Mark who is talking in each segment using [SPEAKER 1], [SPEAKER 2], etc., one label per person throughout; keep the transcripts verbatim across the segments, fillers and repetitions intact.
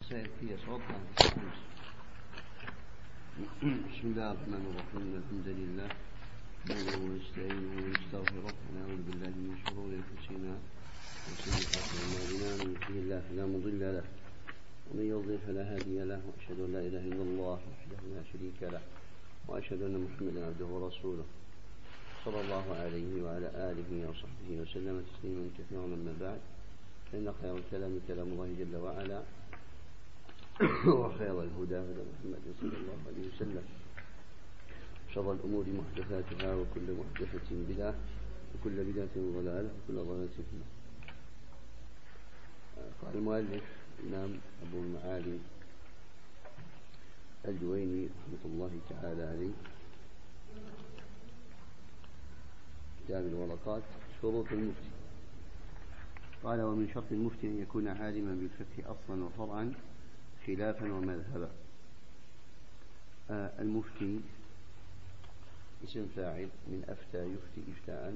[SPEAKER 1] سيأتي صوت بسم الله الرحمن الرحيم. الحمد لله نحمده ونستعينه ونستغفره ونعوذ بالله من شرور أنفسنا وسيئات أعمالنا. من يهده الله فلا مضل له ومن يضلل فلا هادي له، وأشهد أن لا إله إلا الله وحده لا شريك له، وأشهد أن محمدا عبده ورسوله صلى الله عليه وعلى آله وصحبه وسلم تسليما كثيرا. أما بعد، فإن خير الكلام كلام الله جل وعلا، وخير الهدى هدى محمد صلى الله عليه وسلم، شر الأمور محدثاتها، وكل محدثة بدعة، وكل بدعة ضلالة، وكل ضلالة في النار. قال المؤلف الإمام أبو المعالي الجويني رحمة الله تعالى عليه، كتاب الورقات، شروط المفتي. قال: ومن شرط المفتي أن يكون عالما بالفقه أصلا وفرعا خلافا ومذهبا. آه المفتي اسم فاعل من أفتى يفتي إفتاء،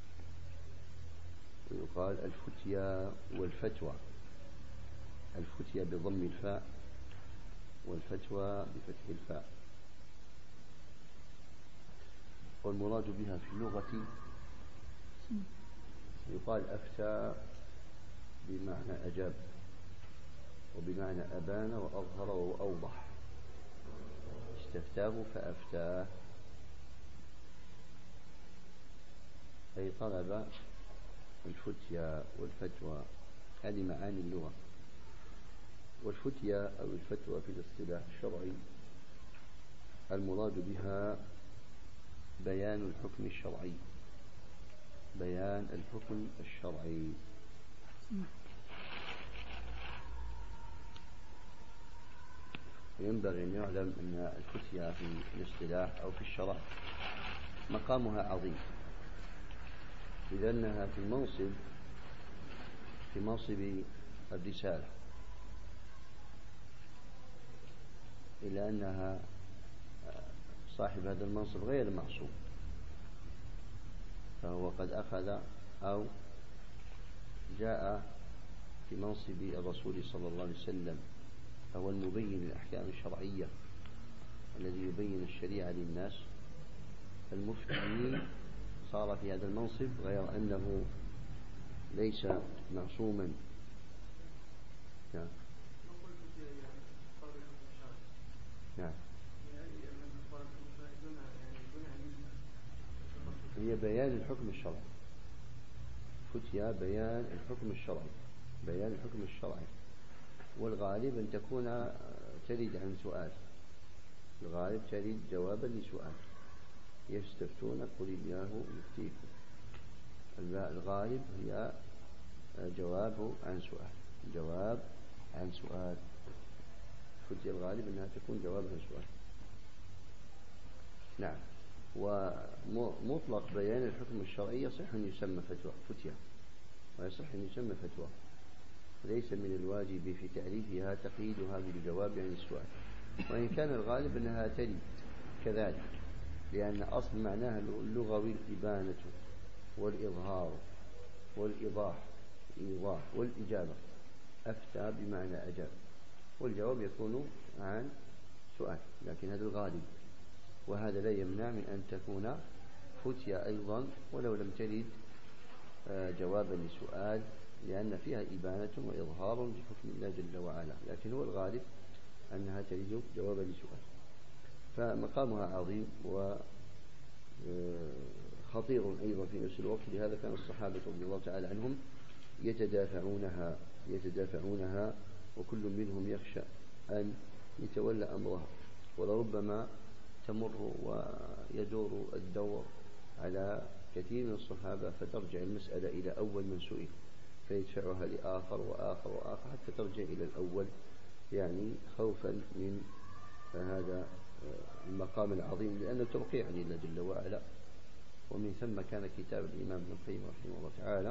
[SPEAKER 1] ويقال الفتيا والفتوى. الفتيا بضم الفاء، والفتوى بفتح الفاء. والمراد بها في اللغة يقال أفتى بمعنى أجاب، وبمعنى أبان وأظهر وأوضح. استفتاه فأفتاه، أي طلب الفتيا والفتوى. هذه معاني اللغة. والفتيا أو الفتوى في الاصطلاح الشرعي المراد بها بيان الحكم الشرعي، بيان الحكم الشرعي. ينبغي أن يعلم أن الفتيا في الاصطلاح أو في الشرع مقامها عظيم، لأنها في المنصب في منصب الرسالة، إلا أنها صاحب هذا المنصب غير معصوم، فهو قد أخذ أو جاء في منصب الرسول صلى الله عليه وسلم، فهو المبين للأحكام الشرعية الذي يبين الشريعة للناس. المفتي صار في هذا المنصب غير أنه ليس معصوما. نعم نعم هي بيان الحكم الشرعي. فتيا بيان الحكم الشرعي، بيان الحكم الشرعي. والغالب أن تكون تريد عن سؤال، الغالب تريد جوابا لسؤال. يستفتون قل الله يفتيكم. الغالب هي جواب عن سؤال، جواب عن سؤال. فتيا الغالب أنها تكون جواب عن سؤال. نعم. ومطلق بيان الحكم الشرعي يصح أن يسمى فتوى فتيا، ويصح أن يسمى فتوى. ليس من الواجب في تعريفها تقييدها بالجواب عن السؤال، وإن كان الغالب أنها تلي كذلك، لأن أصل معناها اللغوي الإبانة والإظهار والإيضاح الإيضاح والإجابة. أفتى بمعنى أجاب، والجواب يكون عن سؤال، لكن هذا الغالب. وهذا لا يمنع من أن تكون فتيا أيضا ولو لم ترد جوابا لسؤال، لأن فيها إبانة وإظهار لحكم الله جل وعلا، لكن هو الغالب أنها تريد جوابا لسؤال. فمقامها عظيم وخطير أيضا في نفس الوقت. لهذا كان الصحابة رضي الله تعالى عنهم يتدافعونها يتدافعونها وكل منهم يخشى أن يتولى أمرها، ولربما تمر ويدور الدور على كثير من الصحابة، فترجع المسألة إلى أول من سئل فيدفعها لآخر وآخر وآخر حتى ترجع إلى الأول، يعني خوفا من هذا المقام العظيم، لأنه توقيع لله جل وعلا. ومن ثم كان كتاب الإمام ابن القيم رحمه الله تعالى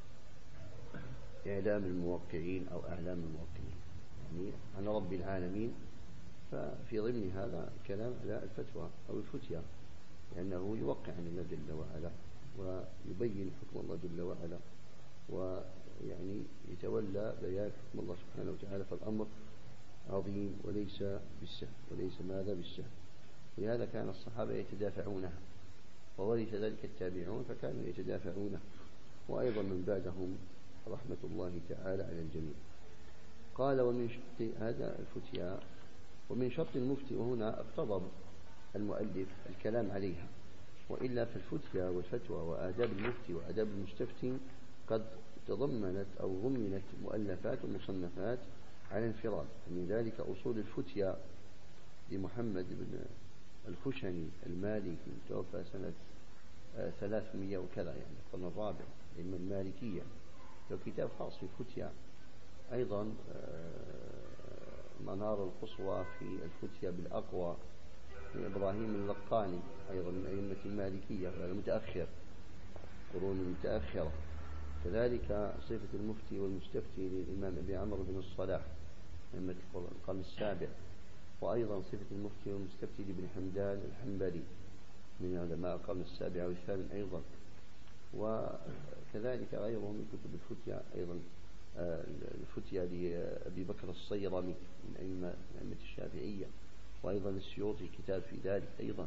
[SPEAKER 1] إعلام الموقعين أو أعلام الموقعين، يعني عن رب العالمين. ففي ضمن هذا كلام على الفتوى أو الفتيا، لأنه يوقع عن الله جل وعلا ويبين حكم الله جل وعلا، ويعني يتولى بيان حكم الله سبحانه وتعالى. فالأمر عظيم وليس بالسهل، وليس ماذا بالسهل. ولهذا كان الصحابة يتدافعونها، وورث ذلك التابعون فكانوا يتدافعونه، وأيضا من بعدهم رحمة الله تعالى على الجميع. قال ومن شرط هذا الفتيا ومن شرط المفتي، وهنا اقتضب المؤلف الكلام عليها، وإلا في الفتيا والفتوى وآداب المفتي وآداب المستفتي قد تضمنت أو ضمنت مؤلفات ومصنفات على انفراد. من ذلك أصول الفتيا لمحمد بن الخشني المالكي توفى سنة ثلاثمائة وكذا، يعني القرن الرابع، من المالكية، له كتاب خاص في الفتيا. أيضا منار القصوى في الفتيا بالأقوى إبراهيم اللقاني، أيضا من أئمة المالكية، هذا متأخر، قرون متأخرة. كذلك صفة المفتي والمستفتي للإمام أبي عمرو بن الصلاح أئمة القرن السابع، وأيضا صفة المفتي والمستفتي لابن حمدان الحنبلي من علماء القرن السابع والثامن أيضا. وكذلك غيره من كتب الفتيا، أيضا الفتيا لأبي بكر الصيرمي من أئمة الشافعية، وأيضا السيوطي كتاب في ذلك أيضا.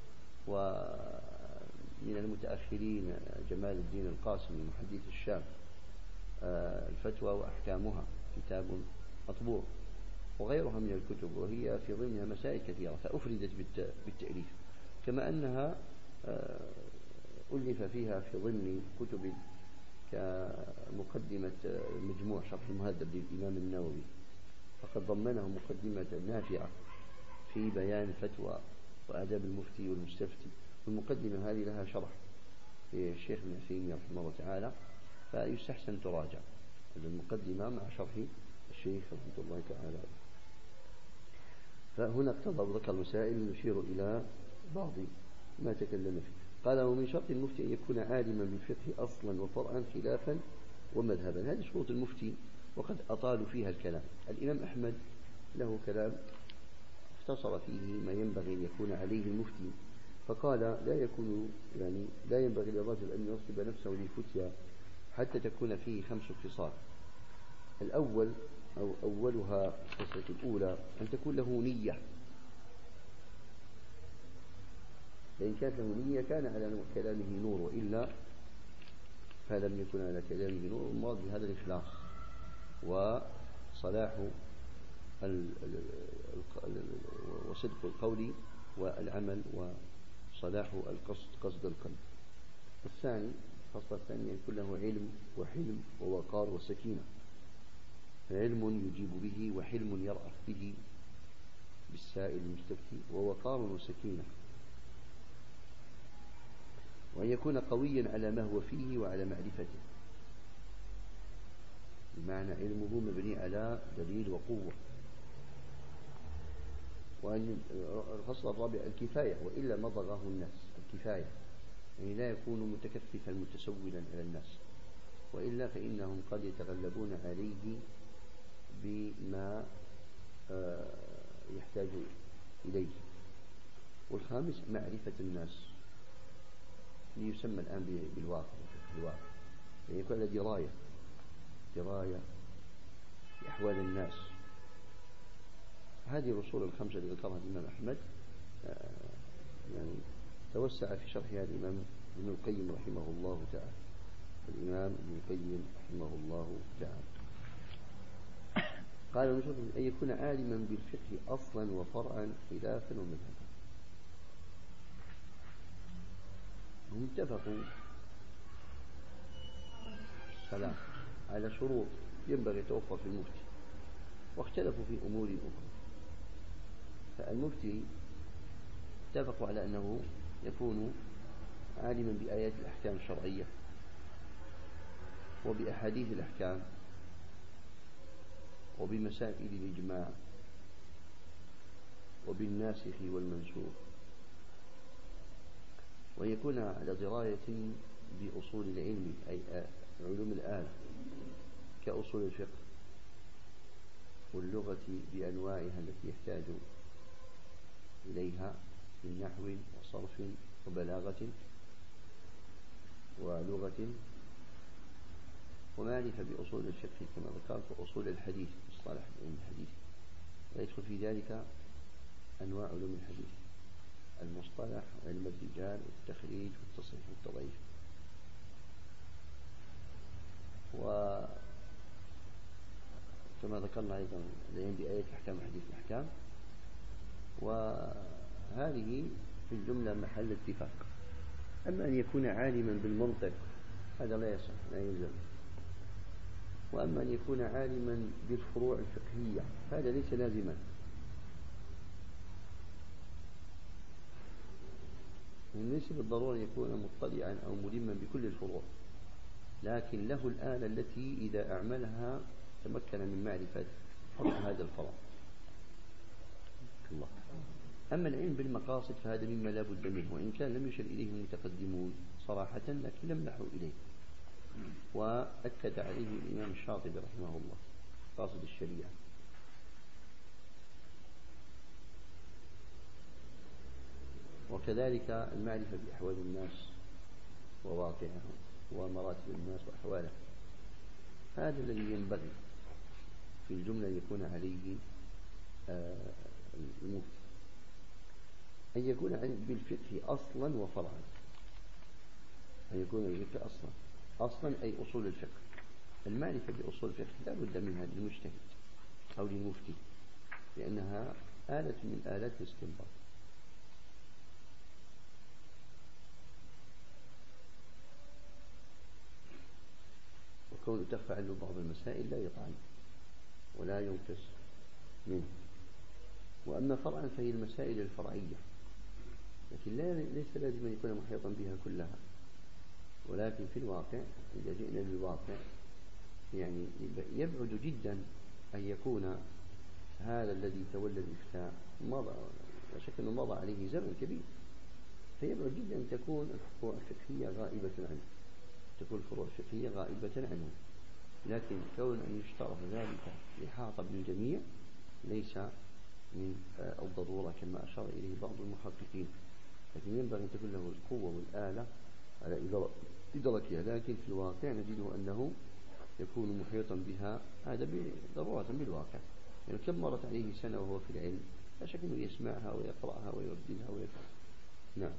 [SPEAKER 1] ومن المتأخرين جمال الدين القاسمي محدث الشام، الفتوى وأحكامها كتاب مطبوع، وغيرها من الكتب، وهي في ضمنها مسائل كثيرة فأفردت بالتأليف، كما أنها ألف فيها في ضمن كتب كمقدمة مجموع شرح المهذب للإمام النووي، فقد ضمنه مقدمة نافعة في بيان الفتوى وآداب المفتي والمستفتي. والمقدمة هذه لها شرح للشيخ ابن عثيمين رحمه الله تعالى، فيستحسن تراجع المقدمة مع شرح الشيخ رحمه الله تعالى. فهنا اقتضى وذكر مسائل نشير إلى بعض ما تكلم فيه. قال ومن شرط المفتي أن يكون عالما بالفقه أصلا وفرعا خلافا ومذهبا. هذه شروط المفتي، وقد أطالوا فيها الكلام. الإمام أحمد له كلام اختصر فيه ما ينبغي أن يكون عليه المفتي، فقال لا يكون يعني لا ينبغي للرجل أن ينصب نفسه للفتيا حتى تكون فيه خمس خصال. الأول أو أولها الخصلة الأولى أن تكون له نية، فإن كانت له نية كان على كلامه نور، وإلا فلم يكن على كلامه نور. المراد بهذا الإخلاص وصلاح وصدق القول والعمل وصلاح القصد قصد القلب. الثاني الخصلة الثانية يكون له علم وحلم ووقار وسكينة، علم يجيب به وحلم يرأف به بالسائل المستفتي ووقار وسكينة، وأن يكون قويا على ما هو فيه وعلى معرفته، بمعنى علمه مبني على دليل وقوة. وأن الفصل الرابع الكفاية، وإلا مضغه الناس، الكفاية يعني لا يكون متكففا متسولا على الناس، وإلا فإنهم قد يتغلبون عليه بما يحتاج إليه. والخامس معرفة الناس، يسمى الآن بالواقع، الواقع يعني يكون له دراية دراية بأحوال الناس. هذه الأصول الخمسة التي ذكرها الإمام أحمد يعني توسع في شرحها الإمام ابن القيم رحمه الله تعالى، الإمام ابن القيم رحمه الله تعالى. قال ومن أن يكون عالما بالفقه أصلا وفرعا خلافا ومذهبا. هم اتفقوا سلام على شروط ينبغي توفر في المفتي، واختلفوا في أمور أخرى. فالمفتي اتفقوا على أنه يكون عالما بآيات الأحكام الشرعية وبأحاديث الأحكام وبمسائل الإجماع وبالناسخ والمنسوخ، ويكون على دراية بأصول العلم أي علوم الآلة كأصول الفقه واللغة بأنواعها التي يحتاج إليها من نحو وصرف وبلاغة ولغة، ومعرفة بأصول الفقه كما ذكرت وأصول الحديث مصطلح الحديث ويدخل في ذلك أنواع علوم الحديث: المصطلح وعلم الرجال والتخريج والتصحيح والتضعيف. وكما ذكرنا أيضا العلم بآية الأحكام وحديث الأحكام، وهذه في الجملة محل اتفاق. أما أن يكون عالما بالمنطق هذا لا يصح، لا يلزم. وأما أن يكون عالما بالفروع الفقهية هذا ليس لازما. ليس بالضرورة أن يكون مطلعا أو ملما بكل الفروع، لكن له الآلة التي إذا أعملها تمكن من معرفة هذا الفرع. الله. أما العلم بالمقاصد فهذا مما لا بد منه، وإن كان لم يشر إليه المتقدمون صراحة لكن لمحوا إليه، وأكد عليه الإمام الشاطبي رحمه الله مقاصد الشريعة. وكذلك المعرفة بأحوال الناس وواقعهم ومراتب الناس وأحواله، هذا الذي ينبغي في الجملة يكون عليه المفتي، أن يكون بالفقه أصلا وفرعا. أن يكون بالفقه أصلا أصلا أي أصول الفقه. المعرفة بأصول الفقه لا بد منها للمجتهد أو للمفتي، لأنها آلة من آلات الاستنباط. وكون تخفى عنه بعض المسائل لا يطعن ولا ينقص منه. وأما فرعا فهي المسائل الفرعية، لكن لا ليس لازم أن يكون محيطا بها كلها، ولكن في الواقع إذا جئنا للواقع يعني يبعد جدا أن يكون هذا الذي تولى الإفتاء مضى، لا شك أنه مضى عليه زمن كبير، فيبعد جدا أن تكون الفروع الفقهية غائبة عنه، تكون الفروع الفقهية غائبة عنه. لكن كون أن يشترط ذلك إحاطة بالجميع ليس من الضرورة كما أشار إليه بعض المحققين، لكن ينبغي أن تكون له القوة والآلة على إدراكها. لكن في الواقع نجده أنه يكون محيطا بها، هذا ضرورة بالواقع. يعني كم مرت عليه سنة وهو في العلم، لا شك أنه يسمعها ويقرأها ويرددها ويفهم. نعم.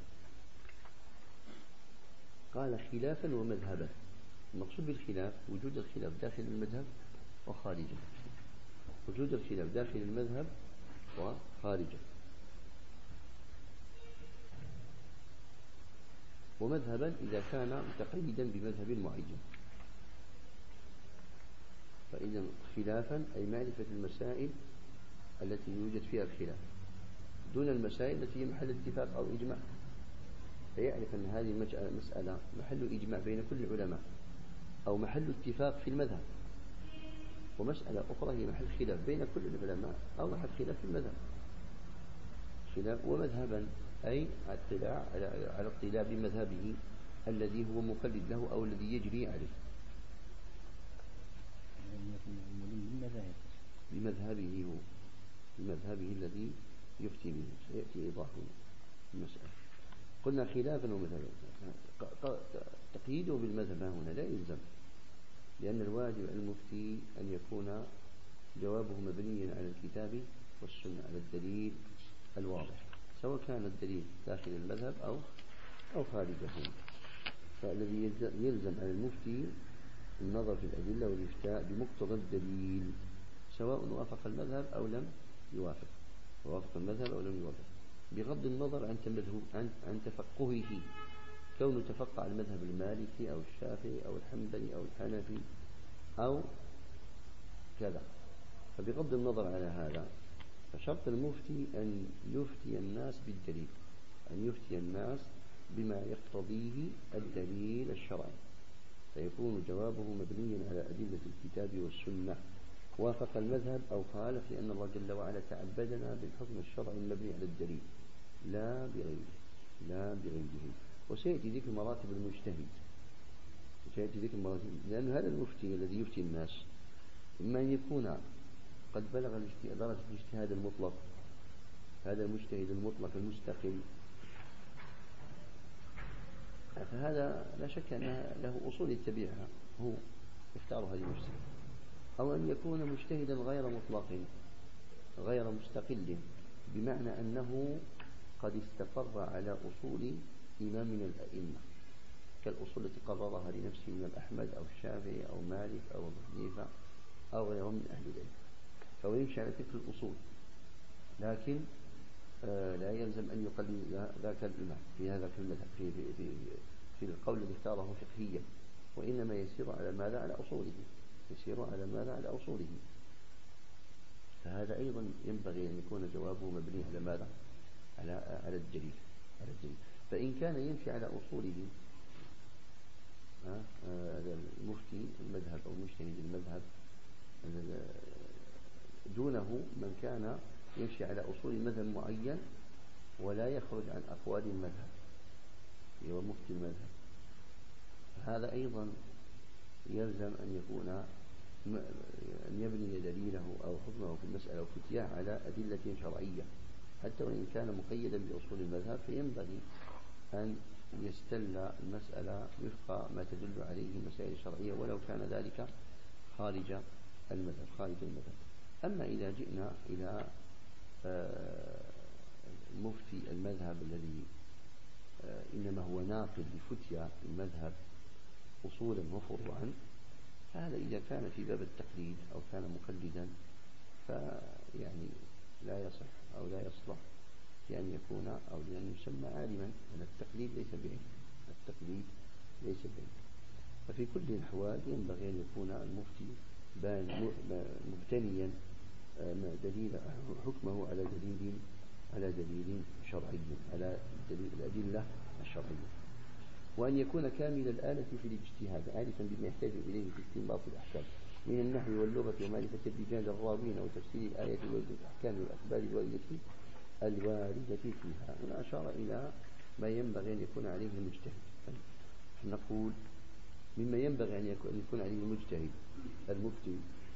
[SPEAKER 1] قال خلافا ومذهبا. المقصود بالخلاف وجود الخلاف داخل المذهب وخارجه، وجود الخلاف داخل المذهب وخارجه. ومذهبا إذا كان متقيدا بمذهب معين، فإذا خلافا أي معرفة المسائل التي يوجد فيها الخلاف دون المسائل التي هي محل اتفاق أو إجماع، فيعرف أن هذه المسألة محل إجماع بين كل العلماء أو محل اتفاق في المذهب، ومسألة أخرى هي محل خلاف بين كل العلماء أو محل خلاف في المذهب. خلاف ومذهبا أي اطلاع على اطلاع بمذهبه الذي هو مقلد له أو الذي يجري عليه، بمذهبه هو بمذهبه الذي يفتي به. سيأتي إيضاح المسألة. قلنا خلافا ومذهبا، تقييده بالمذهب هنا لا يلزم، لأن الواجب على المفتي أن يكون جوابه مبنيا على الكتاب والسنة، على الدليل الواضح، سواء كان الدليل داخل المذهب أو أو خارجه. فالذي يلزم على المفتي النظر في الأدلة والإفتاء بمقتضى الدليل، سواء وافق المذهب أو لم يوافق، وافق المذهب أو لم يوافق، بغض النظر عن عن عن تفقهه، كونه تفقه على المذهب المالكي أو الشافعي أو الحنبلي أو الحنفي أو كذا. فبغض النظر على هذا، فشرط المفتي أن يفتي الناس بالدليل، أن يفتي الناس بما يقتضيه الدليل الشرعي، فيكون جوابه مبنيا على أدلة الكتاب والسنة، وافق المذهب أو خالف، لأن الله جل وعلا تعبدنا بالحكم الشرعي المبني على الدليل لا بغيره لا بغيره. وسيأتي ذكر مراتب المجتهد، سيأتي ذكر مراتب، لأن هذا المفتي الذي يفتي الناس إما أن يكون قد بلغ درجة الاجتهاد المطلق، هذا المجتهد المطلق المستقل، فهذا لا شك أن له أصول يتبعها هو يختار هذه المجتهد، أو أن يكون مجتهدا غير مطلق غير غير مستقل، بمعنى أنه قد استقر على أصول إمام من الأئمة، كالأصول التي قررها لنفسه الإمام أحمد أو الشافعي أو مالك أو أبو حنيفة أو غيرهم من أهل العلم، فهو يمشي على تلك الأصول، لكن آه لا يلزم أن يقلد ذاك الإمام في هذا في المذهب في, في, في, في القول الذي اختاره فقهيا، وإنما يسير على ماذا؟ على أصوله، يسير على ماذا؟ على أصوله. فهذا أيضا ينبغي أن يكون جوابه مبني على ماذا؟ على على الدليل، على الدليل. فإن كان يمشي على أصوله هذا المفتي المذهب أو مجتهد المذهب دونه من كان يمشي على أصول مذهب معين ولا يخرج عن أقوال المذهب، هو مفتي المذهب، هذا أيضا يلزم أن يكون أن يبني دليله أو حكمه في المسألة أو فتياه على أدلة شرعية، حتى وإن كان مقيدا بأصول المذهب، فينبغي أن يستل المسألة وفق ما تدل عليه المسائل الشرعية ولو كان ذلك خارج المذهب خارج المذهب. أما إذا جئنا إلى مفتي المذهب الذي إنما هو ناقل لفتيا المذهب أصولا وفروعا، هذا إذا كان في باب التقليد أو كان مقلدا فيعني لا يصح أو لا يصلح لأن يكون أو لأن يسمى عالما، لأن التقليد ليس بعلم، التقليد ليس بعلم. ففي كل الأحوال ينبغي أن يكون المفتي مبتنيا دليل حكمه على دليل على دليل شرعي، على دليل الأدلة الشرعية، وأن يكون كامل الآلة في الاجتهاد، عارفا بما يحتاج إليه في استنباط الأحكام من النحو واللغة ومعرفة الرجال الراوين وتفسير الآيات والأحكام والأخبار الواردة الواردة فيها. هنا أشار إلى ما ينبغي أن يكون عليه المجتهد. نقول مما ينبغي أن يكون عليه المجتهد المفتي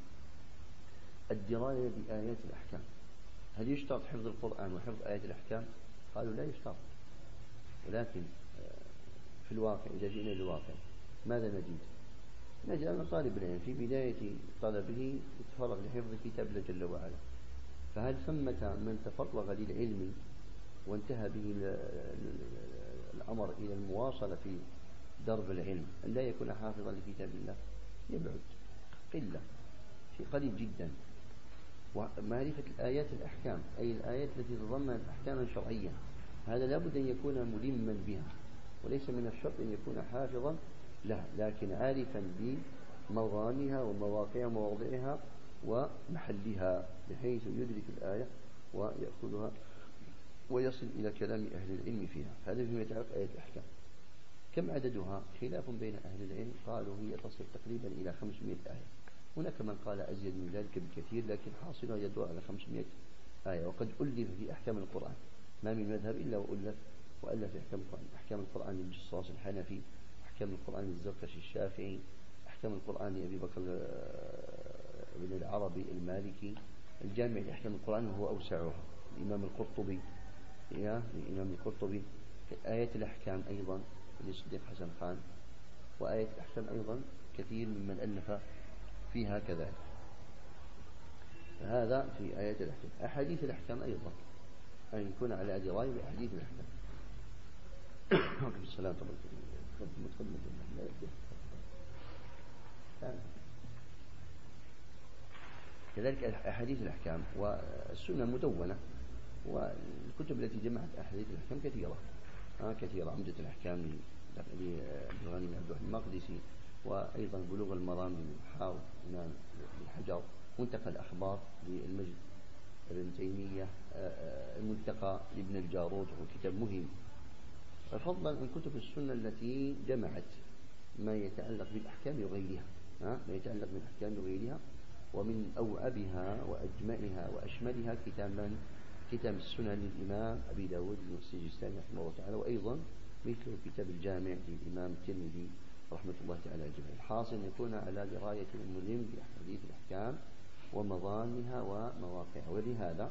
[SPEAKER 1] الدراية بآيات الأحكام. هل يشترط حفظ القرآن وحفظ آيات الأحكام؟ قالوا لا يشترط، ولكن في الواقع إذا جئنا للواقع ماذا نجد؟ نجد أن طالب العلم في بداية طلبه يتفرغ لحفظ كتاب الله جل وعلا، فهل ثمة من تفرغ للعلم وانتهى به الأمر إلى المواصلة في درب العلم أن لا يكون حافظا لكتاب الله؟ يبعد، قلة، شيء قليل جدا. ومعرفة الآيات الأحكام أي الآيات التي تتضمن أحكاما شرعية، هذا لابد أن يكون ملما بها، وليس من الشرط أن يكون حافظا لها، لكن عارفا بمضامها ومواقعها ومواضعها ومحلها، بحيث يدرك الآية ويأخذها ويصل إلى كلام أهل العلم فيها. هذا فيما يتعلق آيات الأحكام. كم عددها؟ خلاف بين أهل العلم، قالوا هي تصل تقريبا إلى خمسمائة آية، هناك من قال أزيد من ذلك بكثير، لكن حاصلها يدور على خمسمائة آية. وقد ألف في أحكام القرآن، ما من مذهب إلا وألف وألف في أحكام القرآن، أحكام القرآن للجصاص الحنفي، أحكام القرآن للزركشي الشافعي، أحكام القرآن لأبي بكر بن العربي المالكي، الجامع لأحكام القرآن وهو أوسعها الإمام القرطبي، يا الإمام القرطبي. آيات الأحكام أيضا للصديق حسن خان، وآيات الأحكام أيضا كثير ممن ألف فيها كذلك. هذا في آيات الأحكام. أحاديث الأحكام أيضا أن يكون على دراية بأحاديث الأحكام. وعليكم السلام طبعا. كذلك أحاديث الأحكام والسنة مدونة، والكتب التي جمعت أحاديث الأحكام كثيرة آه كثيرة، عمدة الأحكام للغني بن عبد المقدسي، وأيضا بلوغ المرام للحافظ إمام الحجر، منتقى الأخبار للمجد ابن تيمية، المنتقى لابن الجارود، وكتاب مهم. فضلا عن كتب السنة التي جمعت ما يتعلق بالأحكام وغيرها، ما يتعلق بالأحكام وغيرها، ومن أوعبها وأجمعها وأشملها كتابا كتاب السنة للإمام أبي داود السجستاني رحمه الله تعالى، وأيضا مثل كتاب الجامع للإمام الترمذي رحمة الله تعالى جميعا. الحاصل يكون على دراية الملم بأحاديث الأحكام ومضامها ومواقعها. ولهذا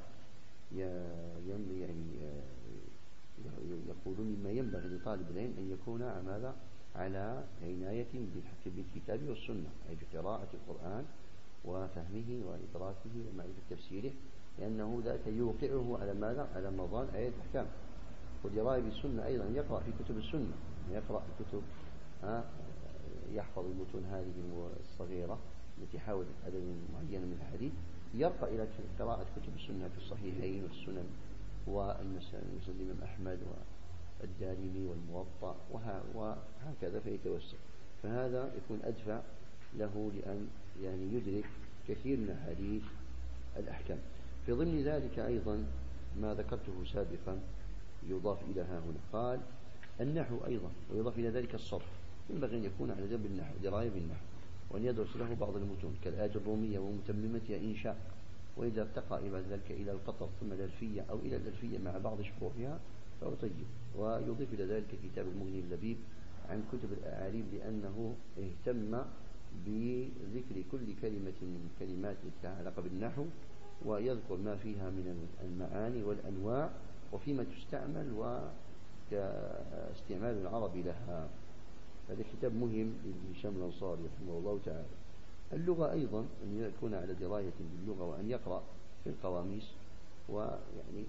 [SPEAKER 1] يعني يقولون مما ينبغي لطالب العلم أن يكون ماذا على عناية بالكتاب والسنة، أي بقراءة القرآن وفهمه وإدراكه ومعرفة تفسيره، لأنه ذاك يوقعه على ماذا؟ على مضان آية الأحكام. ودراية بالسنة أيضا يقرأ في كتب السنة، يقرأ في كتب ها يحفظ المتون هذه الصغيرة التي حاولت عدد معين من الحديث، يرقى إلى قراءة كتب السنة في الصحيحين والسنن والمسند الإمام أحمد والدارمي والموطأ وهكذا فيتوسع. فهذا يكون أدفع له لأن يعني يدرك كثير من أحاديث الأحكام. في ضمن ذلك أيضا ما ذكرته سابقا يضاف إلى ها هنا، قال النحو أيضا، ويضاف إلى ذلك الصرف. ينبغي أن يكون على جنب النحو دراية بالنحو، وأن يدرس له بعض المتون كالآج الرومية ومتممتها إن شاء، وإذا ارتقى إلى ذلك إلى القطر ثم الألفية أو إلى الألفية مع بعض شروحها فهو طيب. ويضيف إلى ذلك كتاب المغني اللبيب عن كتب الأعاريب، لأنه اهتم بذكر كل كلمة من كلمات تتعلق بالنحو، ويذكر ما فيها من المعاني والأنواع وفيما تستعمل وكاستعمال العرب لها. هذا كتاب مهم لهشام الأنصاري رحمه الله تعالى. اللغة أيضا أن يكون على دراية باللغة، وأن يقرأ في القواميس، ويعني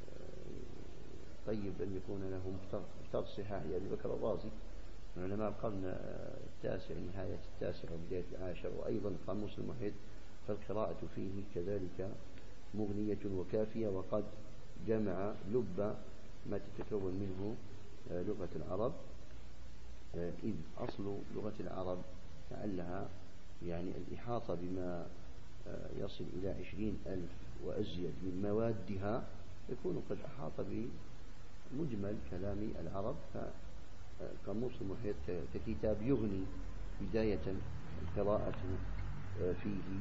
[SPEAKER 1] طيب أن يكون له مختار الصحاح لأبي بكر الرازي من علماء القرن التاسع نهاية التاسع وبداية العاشر، وأيضا قاموس المحيط، فالقراءة فيه كذلك مغنية وكافية، وقد جمع لب ما تتكون منه لغة العرب، إذ أصل لغة العرب لعلها يعني الإحاطة بما يصل إلى عشرين ألف وأزيد من موادها، يكون قد أحاط بمجمل كلام العرب. فقاموس المحيط ككتاب يغني بداية القراءة فيه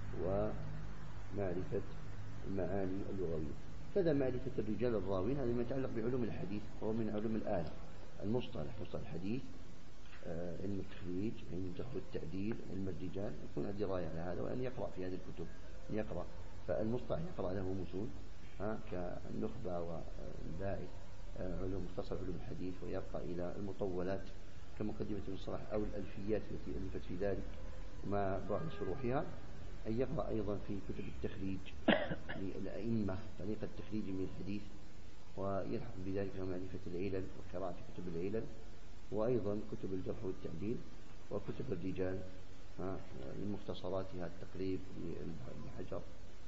[SPEAKER 1] ومعرفة المعاني اللغوية. كذا معرفة الرجال الراوين، هذا ما يتعلق بعلوم الحديث، وهو من علوم الآلة المصطلح، مصطلح الحديث، علم التخريج، علم الجرح والتعديل، علم الرجال، يكون الدراية على هذا، وأن يقرأ في هذه الكتب، أن يقرأ. فالمصطلح يقرأ له متون كالنخبة والباعث علوم مختصر علوم الحديث، ويرقى إلى المطولات كمقدمة المصطلح أو الألفيات التي ألفت في ذلك مع بعض شروحها. أن يقرأ أيضا في كتب التخريج للأئمة طريقة التخريج من الحديث، ويلحق بذلك معرفة العلل وقراءة كتب العلل، وأيضا كتب الجرح والتعديل وكتب الرجال من مختصراتها التقريب للحجر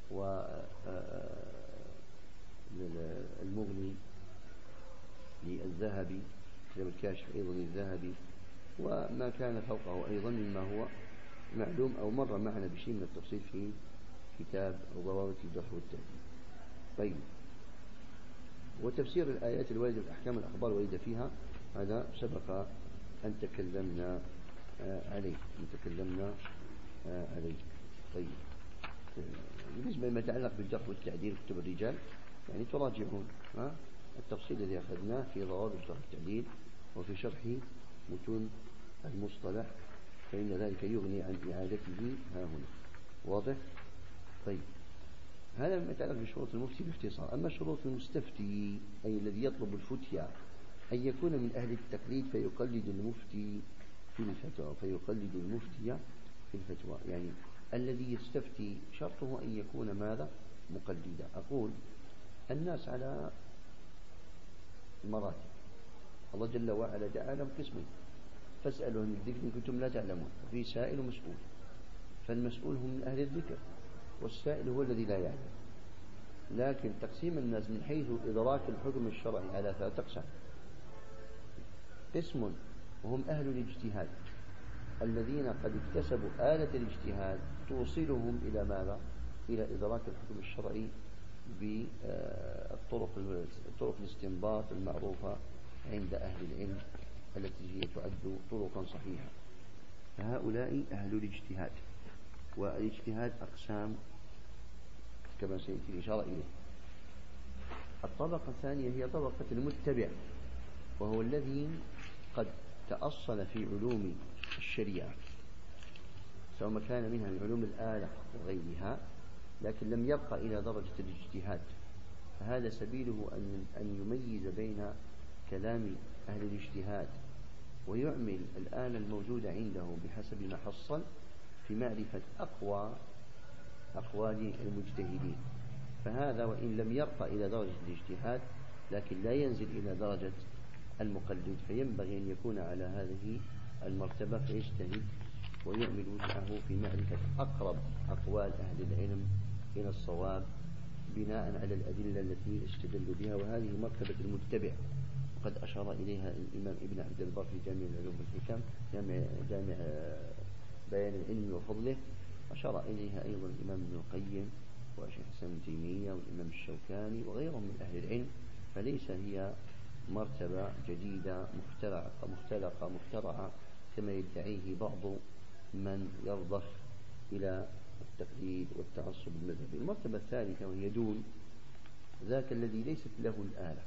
[SPEAKER 1] والمغني للذهبي، كتاب الكاشف أيضا للذهبي، وما كان فوقه أيضا مما هو معلوم أو مر معنا بشيء من التفصيل في كتاب أو ضوابط الجرح والتعديل. طيب، وتفسير الآيات الواردة بالأحكام الأخبار الواردة فيها، هذا سبق أن تكلمنا عليه أن تكلمنا عليه. طيب، بالنسبة لما يتعلق بالجرح والتعديل كتب الرجال، يعني تراجعون التفصيل الذي أخذناه في ضوابط الجرح والتعديل وفي شرح متون المصطلح، فإن ذلك يغني عن إعادته ها هنا. واضح؟ طيب، هذا ما يتعلق بشروط المفتي باختصار. أما شروط المستفتي أي الذي يطلب الفتية، أن يكون من أهل التقليد فيقلد المفتي في الفتوى فيقلد المفتي في الفتوى يعني الذي يستفتي شرطه أن يكون ماذا؟ مقلدا. أقول الناس على مراتب، الله جل وعلا جعلهم قسمين، فاسألوا عن الذكر إن كنتم لا تعلمون، في سائل ومسؤول، فالمسؤول هم من أهل الذكر والسائل هو الذي لا يعلم. لكن تقسيم الناس من حيث إدراك الحكم الشرعي على ثلاثة أقسام: قسم وهم أهل الاجتهاد الذين قد اكتسبوا آلة الاجتهاد توصلهم إلى ماذا؟ إلى إدراك الحكم الشرعي بالطرق طرق الاستنباط المعروفة عند أهل العلم التي هي تعد طرقا صحيحة، فهؤلاء أهل الاجتهاد. والاجتهاد أقسام كما سيأتي الإشارة إليه. الطبقة الثانية هي طبقة المتبع، وهو الذي قد تأصل في علوم الشريعة سواء كان منها من علوم الآلة وغيرها، لكن لم يبقى إلى درجة الاجتهاد، فهذا سبيله أن أن يميز بين كلام أهل الاجتهاد ويعمل الآلة الموجودة عنده بحسب ما حصل في معرفة أقوى أقوال المجتهدين، فهذا وإن لم يرقى إلى درجة الاجتهاد لكن لا ينزل إلى درجة المقلد، فينبغي أن يكون على هذه المرتبة فيجتهد ويعمل وسعه في معرفة أقرب أقوال أهل العلم إلى الصواب بناء على الأدلة التي استدلوا بها، وهذه مرتبة المتبع. وقد أشار إليها الإمام ابن عبد البر في جامع العلوم والحكم، جامع, جامع بيان العلم وفضله. أشار إليها أيضا الإمام ابن القيم وشيخ الإسلام ابن تيمية والإمام الشوكاني وغيرهم من أهل العلم، فليس هي مرتبة جديدة مخترعة مختلقة مخترعة كما يدعيه بعض من يرضخ إلى التقليد والتعصب المذهبي. المرتبة الثالثة وهي دون ذاك الذي ليست له الآلة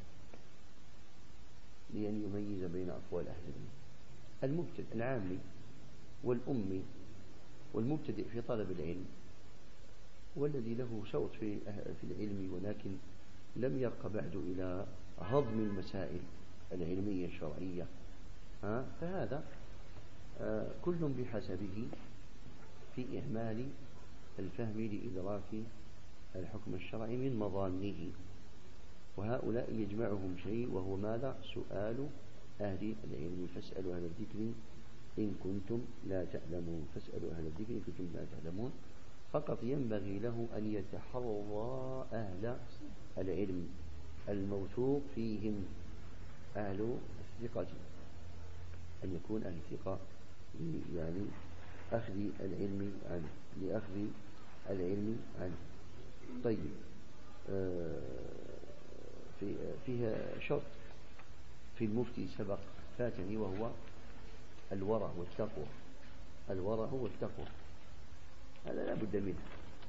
[SPEAKER 1] لأن يميز بين أقوال أهل العلم، المبتدئ العامي والأمي والمبتدئ في طلب العلم، والذي له شوط في في العلم ولكن لم يرق بعد إلى هضم المسائل العلمية الشرعية، ها فهذا آه كل بحسبه في إعمال الفهم لإدراك الحكم الشرعي من مظانه. وهؤلاء يجمعهم شيء وهو ماذا؟ سؤال أهل العلم، فاسألوا أهل الذكر إن كنتم لا تعلمون، فاسألوا أهل الذكر إن كنتم لا تعلمون. فقط ينبغي له أن يتحرى أهل العلم الموثوق فيهم أهل الثقة، أن يكون أهل الثقة يعني أخذ العلم عنه لأخذ العلم عنه. طيب آه في فيها شرط في المفتي سبق فاتني وهو الورع والتقوى. الورع والتقوى هذا لا بد منه،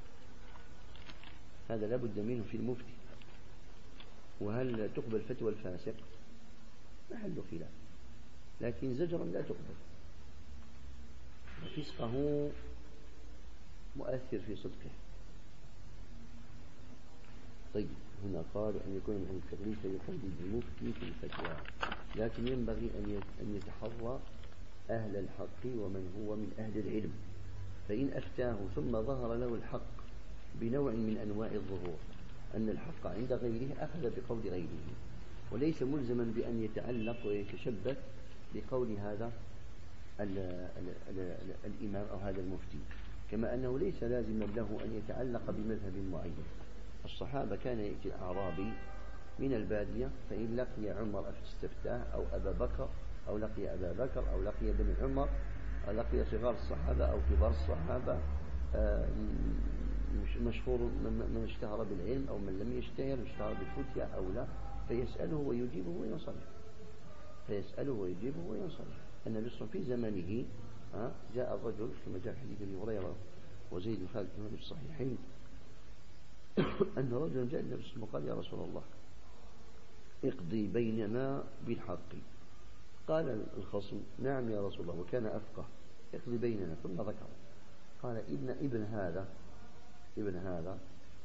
[SPEAKER 1] هذا لا بد منه في المفتي. وهل تقبل فتوى الفاسق؟ محل خلاف، لكن زجرا لا تقبل، فسقه مؤثر في صدقه. طيب هنا قال أن يكون من التقليد فيقلد المفتي في الفتوى، لكن ينبغي أن يتحرى أهل الحق ومن هو من أهل العلم، فإن أفتاه ثم ظهر له الحق بنوع من أنواع الظهور أن الحق عند غيره أخذ بقول غيره، وليس ملزما بأن يتعلق ويتشبث بقول هذا ال ال ال ال الإمام أو هذا المفتي، كما أنه ليس لازما له أن يتعلق بمذهب معين. الصحابة كان يأتي الأعرابي من البادية فإن لقي عمر استفتاه أو أبا بكر أو لقي أبا بكر أو لقي بن عمر أو لقي صغار الصحابة أو كبار الصحابة مشهور من اشتهر بالعلم أو من لم يشتهر اشتهر بالفتية أو لا، فيسأله ويجيبه وينصرف، فيسأله ويجيبه وينصرف. النبي صلى الله عليه وسلم في زمانه جاء الرجل كما جاء حديث ابي هريرة وزيد بن خالد في الصحيحين أن رجلا جاء النبي صلى الله عليه وسلم وقال يا رسول الله اقضي بيننا بالحق. قال الخصم نعم يا رسول الله وكان أفقه، اقضي بيننا. ثم ذكر قال ابن ابن هذا ابن هذا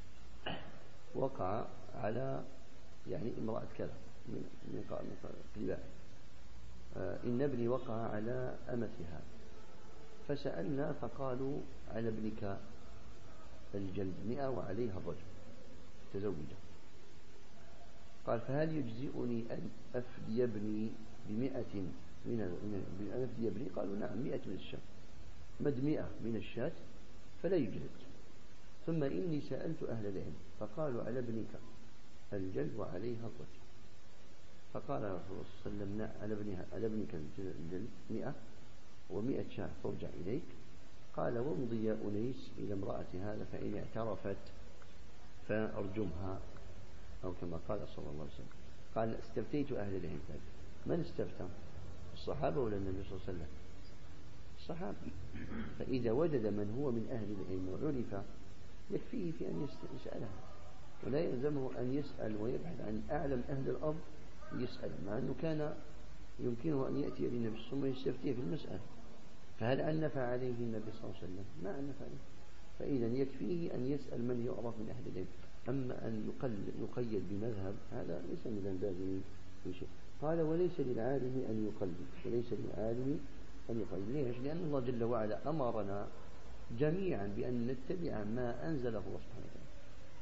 [SPEAKER 1] وقع على يعني امرأة كذا من من قبائل، إن ابني وقع على أمتها، فسألنا فقالوا على ابنك الجلد مئة وعليها الرجل تزوجه. قال فهل يجزئني أن أفدي ابني بمئة من أن أفدي ابني؟ قالوا نعم مئة من الشاة، مد مئة من الشاة فلا يجلد. ثم إني سألت أهل العلم فقالوا على ابنك الجلد وعليها الرجل. فقال رسول الله صلى الله عليه وسلم نعم على ابنها على ابنك الجلد مئة ومئة شاة ترجع إليك. قال وامضي يا أنيس إلى امرأة هذا فإن اعترفت فأرجمها، أو كما قال صلى الله عليه وسلم. قال استفتيت أهل العلم. من استفتى؟ الصحابة ولا النبي صلى الله عليه وسلم؟ الصحابي. فإذا وجد من هو من أهل العلم وعرف يكفيه في أن يسألها، ولا يلزمه أن يسأل ويبحث عن أعلم أهل الأرض يسأل، مع أنه كان يمكنه أن يأتي للنبي صلى الله عليه وسلم ويستفتيه في المسألة. فهل أنف عليه النبي صلى الله عليه وسلم؟ ما أنف عليه. فإذا يكفيه أن يسأل من يعرف من أهل العلم، أما أن يقيد بمذهب هذا ليس من اللازم في شيء. قال وليس للعالم أن يقلد، وليس للعالم أن يقلد. ليش؟ لأن الله جل وعلا أمرنا جميعا بأن نتبع ما أنزله الله سبحانه وتعالى،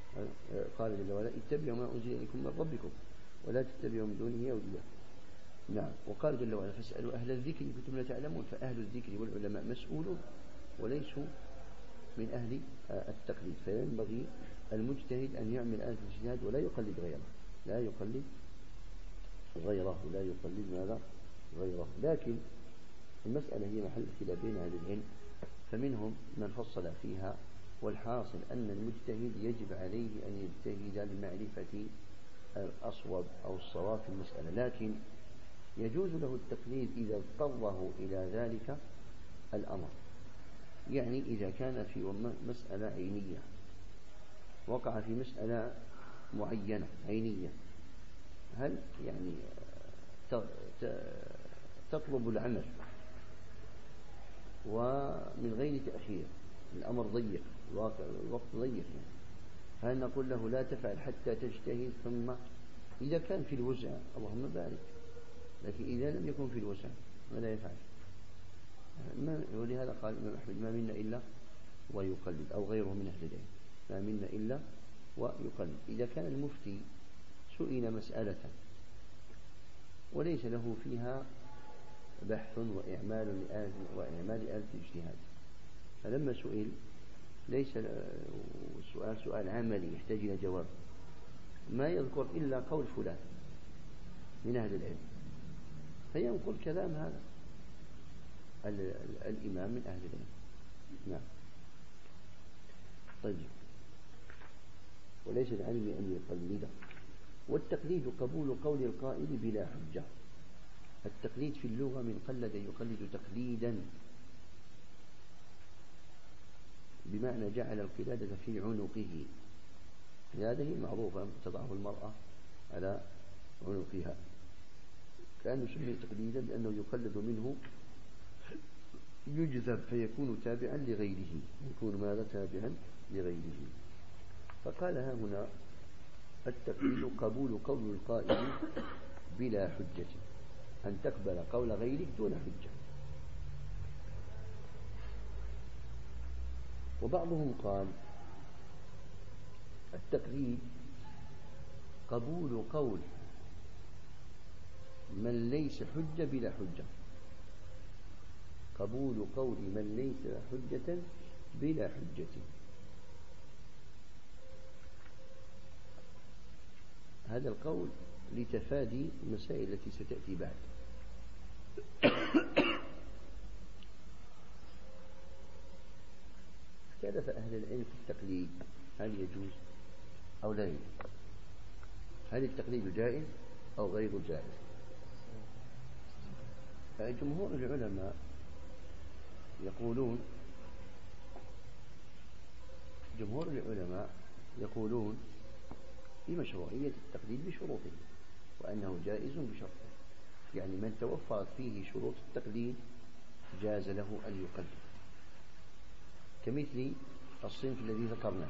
[SPEAKER 1] قال جل وعلا اتبعوا ما أنزل إليكم من ربكم ولا تتبعوا من دونه أولياء. نعم. وقال جل وعلا فاسألوا أهل الذكر إن كنتم لا تعلمون، فأهل الذكر والعلماء مسؤولون وليسوا من أهل التقليد. فينبغي المجتهد أن يعمل آلة الاجتهاد ولا يقلد غيره، لا يقلد غيره لا يقلد ماذا غيره. لكن المسألة هي محل اختلاف بين أهل العلم، فمنهم من فصل فيها، والحاصل أن المجتهد يجب عليه أن يجتهد لمعرفة الأصوب أو الصواب في المسألة، لكن يجوز له التقليد إذا اضطره إلى ذلك الأمر. يعني إذا كان في مسألة عينية، وقع في مسألة معينة عينية، هل يعني تطلب العمل ومن غير تأخير، الأمر ضيق، الوقت ضيق يعني، هل نقول له لا تفعل حتى تجتهد؟ ثم إذا كان في الوسع اللهم بارك، لكن إذا لم يكن في الوسع ماذا يفعل؟ ولهذا قال الإمام أحمد ما منا إلا ويقلد، أو غيره من أهل العلم ما منا إلا ويقلد. إذا كان المفتي سئل مسألة وليس له فيها بحث وإعمال لآلة وإعمال آلة الاجتهاد، فلما سئل ليس السؤال سؤال عملي يحتاج إلى جواب، ما يذكر إلا قول فلان من أهل العلم، فينقل كلام هذا الإمام من أهل العلم. نعم. طيب. وليس العلم أن يقلد. والتقليد قبول قول القائل بلا حجة. التقليد في اللغة من قلد يقلد تقليدا، بمعنى جعل القلادة في عنقه. هذه معروفة تضعه المرأة على عنقها، كأنه سمي تقليدا لأنه يقلد منه، يجذب فيكون تابعا لغيره، يكون ماذا تابعا لغيره. فقال ها هنا التقليد قبول قول القائل بلا حجة، أن تقبل قول غيرك دون حجة. وبعضهم قال التقليد قبول قول من ليس حجة بلا حجة، قبول قول من ليس حجة بلا حجة. هذا القول لتفادي المسائل التي ستأتي بعد. اختلف أهل العلم في التقليد، هل يجوز أو لا يجوز؟ هل التقليد جائز أو غير جائز؟ فجمهور العلماء يقولون جمهور العلماء يقولون بمشروعية التقليد بشروطه، وأنه جائز بشرطه. يعني من توفرت فيه شروط التقليد جاز له أن يقلد، كمثل الصنف الذي ذكرناه.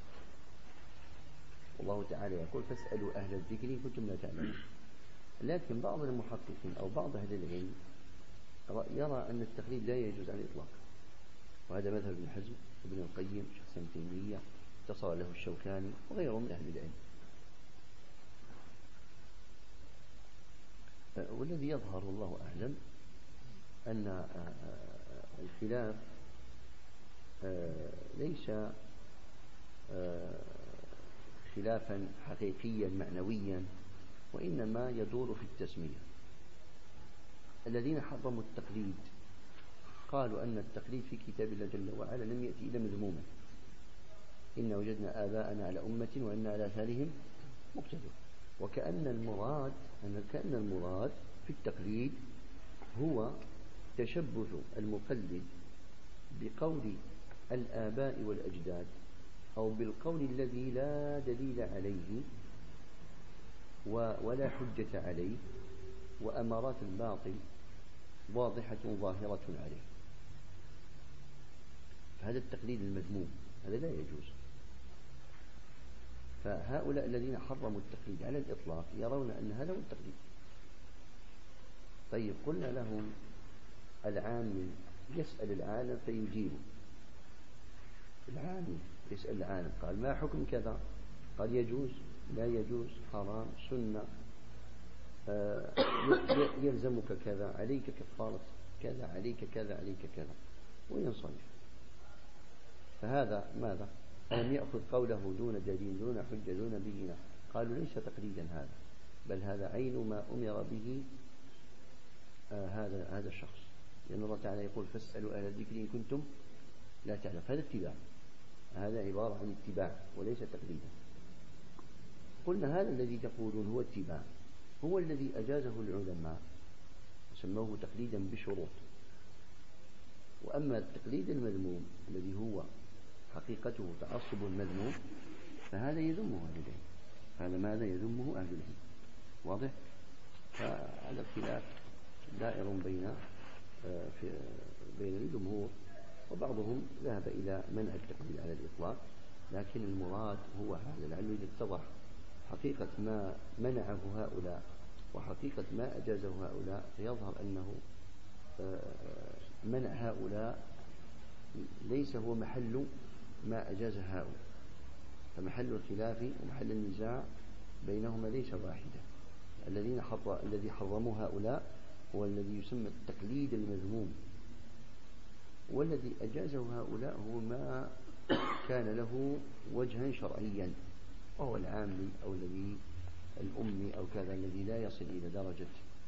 [SPEAKER 1] والله تعالى يقول فاسألوا أهل الذكر إن كنتم لا تعلمون. لكن بعض المحققين أو بعض أهل العلم يرى أن التقليد لا يجوز على الإطلاق، وهذا مذهب ابن حزم وابن القيم شيخ الإسلام ابن تيمية، اتصل له الشوكاني وغيره من أهل العلم. والذي يظهر والله أعلم أن الخلاف ليس خلافا حقيقيا معنويا، وإنما يدور في التسمية. الذين حرموا التقليد قالوا أن التقليد في كتاب الله جل وعلا لم يأتي إلا مذموما، إن وجدنا آباءنا على أمة وإن على آثارهم مقتدون. وكأن المراد أن كأن المراد في التقليد هو تشبث المقلد بقول الآباء والأجداد، أو بالقول الذي لا دليل عليه ولا حجة عليه، وأمارات الباطل واضحة ظاهرة عليه. فهذا التقليد المذموم، هذا لا يجوز. فهؤلاء الذين حرموا التقليد على الإطلاق يرون أن هذا هو التقليد. طيب قلنا لهم العامي يسأل العالم فيجيب، العامي يسأل العالم قال ما حكم كذا، قال يجوز لا يجوز حرام سنة، آه يلزمك كذا، عليك كفارة كذا، عليك كذا، عليك كذا، وينصرف. فهذا ماذا؟ ألم يأخذ قوله دون دليل دون حجة دون بينة؟ قالوا ليس تقليدا هذا، بل هذا عين ما أمر به آه هذا هذا الشخص، لأن الله تعالى يقول فاسألوا أهل الذكر إن كنتم لا تعلم. هذا اتباع، هذا عبارة عن اتباع وليس تقليدا. قلنا هذا الذي تقولون هو اتباع هو الذي أجازه العلماء سموه تقليدا بشروط. وأما التقليد المذموم الذي هو حقيقته تعصب المذموم فهذا يذمه أهل العلم، هذا ماذا يذمه أهل العلم، واضح؟ فهذا الخلاف دائر بين في بين الجمهور، وبعضهم ذهب إلى منع التقليد على الإطلاق، لكن المراد هو هذا، لعله إذا اتضح حقيقة ما منعه هؤلاء وحقيقة ما أجازه هؤلاء فيظهر أنه منع هؤلاء ليس هو محل ما أجاز هؤلاء، فمحل الخلاف ومحل النزاع بينهما ليس واحدا. الذين حر... الذي حرموا هؤلاء هو الذي يسمى التقليد المذموم، والذي أجازه هؤلاء هو ما كان له وجها شرعيا، وهو العامي أو الذي الأمي أو كذا الذي لا يصل إلى درجة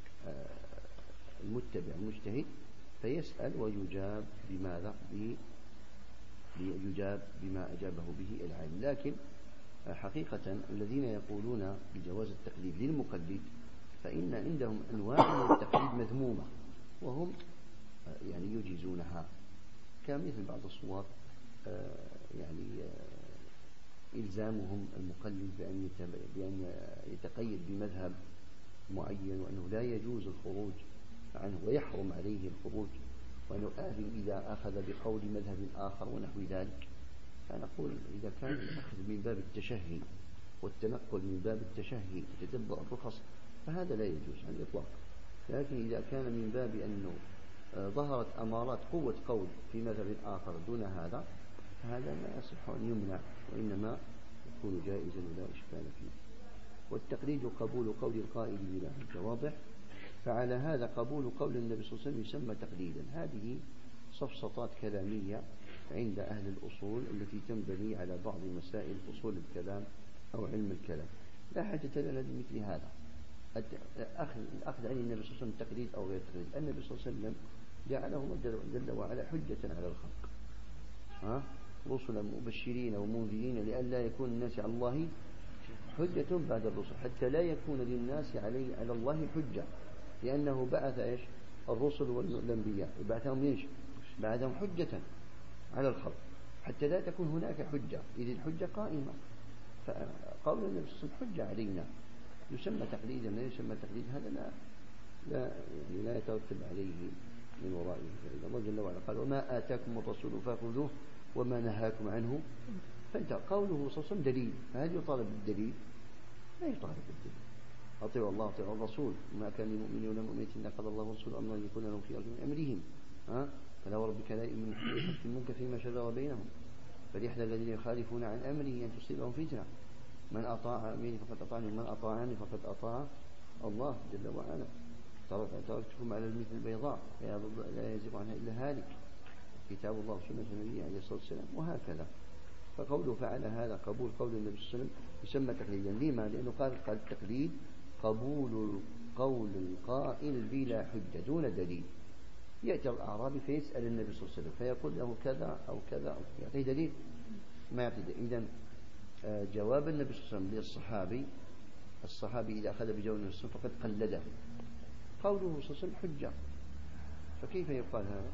[SPEAKER 1] المتبع المجتهد، فيسأل ويجاب بماذا؟ يجاب بما أجابه به العالم. لكن حقيقة الذين يقولون بجواز التقليد للمقلد فإن عندهم أنواع من التقليد مذمومة وهم يعني يجيزونها، كمثل بعض الصور يعني إلزامهم المقلد بأن بأن يتقيد بمذهب معين وأنه لا يجوز الخروج عنه ويحرم عليه الخروج، وأنه آثم إذا أخذ بقول مذهب آخر ونحو ذلك. فنقول إذا كان الأخذ من باب التشهي والتنقل من باب التشهي وتتبع الرخص فهذا لا يجوز على الإطلاق، لكن إذا كان من باب أنه ظهرت أمارات قوة قول في مذهب آخر دون هذا فهذا لا يصح أن يمنع، وإنما يكون جائزا ولا إشكال فيه. والتقليد قبول قول القائل بلا حجة، واضح؟ فعلى هذا قبول قول النبي صلى الله عليه وسلم يسمى تقليدا. هذه صفصطات كلامية عند أهل الأصول التي تنبني على بعض مسائل أصول الكلام أو علم الكلام، لا حاجة لنا لمثل هذا الأخذ عن النبي صلى الله عليه وسلم تقليد أو غير تقليد. النبي صلى الله عليه وسلم جعله جل وعلا حجة على الخلق، ها؟ رسلا مبشرين ومنذرين لئلا يكون الناس على الله حجة بعد الرسل، حتى لا يكون للناس عليه على الله حجة، لأنه بعث إيش الرسل والأنبياء بعثهم إيش بعثهم حجة على الخلق حتى لا تكون هناك حجة، إذ الحجة قائمة. فقول النبي صلى الله عليه وسلم حجة علينا يسمى تقليدا لا يسمى تقليد، هذا لا لا, يعني لا يترتب عليه من ورائه فإذا الله جل وعلا قال وما آتاكم الرسول فخذوه وما نهاكم عنه فانت. قوله صلى الله عليه وسلم دليل، فهل يطالب بالدليل؟ لا يطالب بالدليل. أطيعوا الله وأطيعوا الرسول ما كان للمؤمنين ولا مؤمنة إذا قضى الله ورسوله أمرا أن يكون لهم خيار من أمرهم، ها؟ فلا وربك لا يؤمنون حتى يحكموك فيما شجر بينهم فليحذر الذين يخالفون عن أمره أن تصيبهم فتنة من أطاع أميني فقد أطاعني ومن أطاعني فقد أطاع الله جل وعلا. تركتكم على المثل البيضاء لا يزيغ عنها إلا هالك، كتاب الله وسنة النبي عليه الصلاة والسلام، وهكذا. فقوله فعل هذا قبول قول النبي صلى الله عليه وسلم يسمى تقليدا. لما؟ لأنه قال قال التقليد قبول قول القائل بلا حجة دون دليل. يأتي الأعرابي فيسأل النبي صلى الله عليه وسلم فيقول له كذا أو كذا أو يعطيه دليل ما يعطي دليل. إذن جواب النبي صلى الله عليه وسلم للصحابي، الصحابي إذا أخذ بجواب النبي صلى الله عليه وسلم فقد قلده، قوله صلى الله عليه وسلم حجة، فكيف يقال هذا؟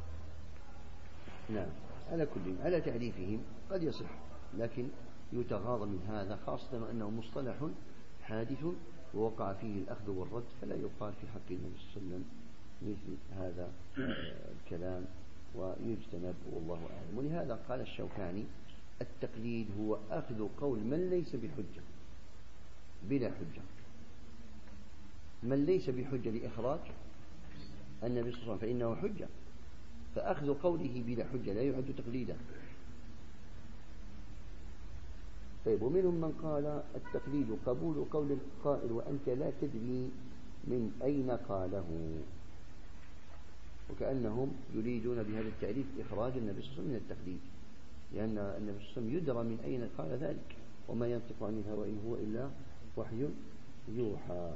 [SPEAKER 1] نعم على كل على تعريفهم قد يصح، لكن يتغاضى من هذا خاصة أنه مصطلح حادث ووقع فيه الأخذ والرد، فلا يقال في حق النبي صلى الله عليه وسلم مثل هذا الكلام ويجتنب والله أعلم. ولهذا قال الشوكاني التقليد هو أخذ قول من ليس بحجة بلا حجة، من ليس بحجة لإخراج النبي صلى الله عليه وسلم فإنه حجة، فأخذ قوله بلا حجة لا يعد تقليدا. طيب، ومنهم من قال التقليد قبول قول القائل وأنت لا تدري من أين قاله، وكأنهم يريدون بهذا التعريف إخراج النبي صلى الله عليه وسلم من التقليد، لأن النبي صلى الله عليه وسلم يدرى من أين قال ذلك، وما ينطق عن الهوى إن هو إلا وحي يوحى.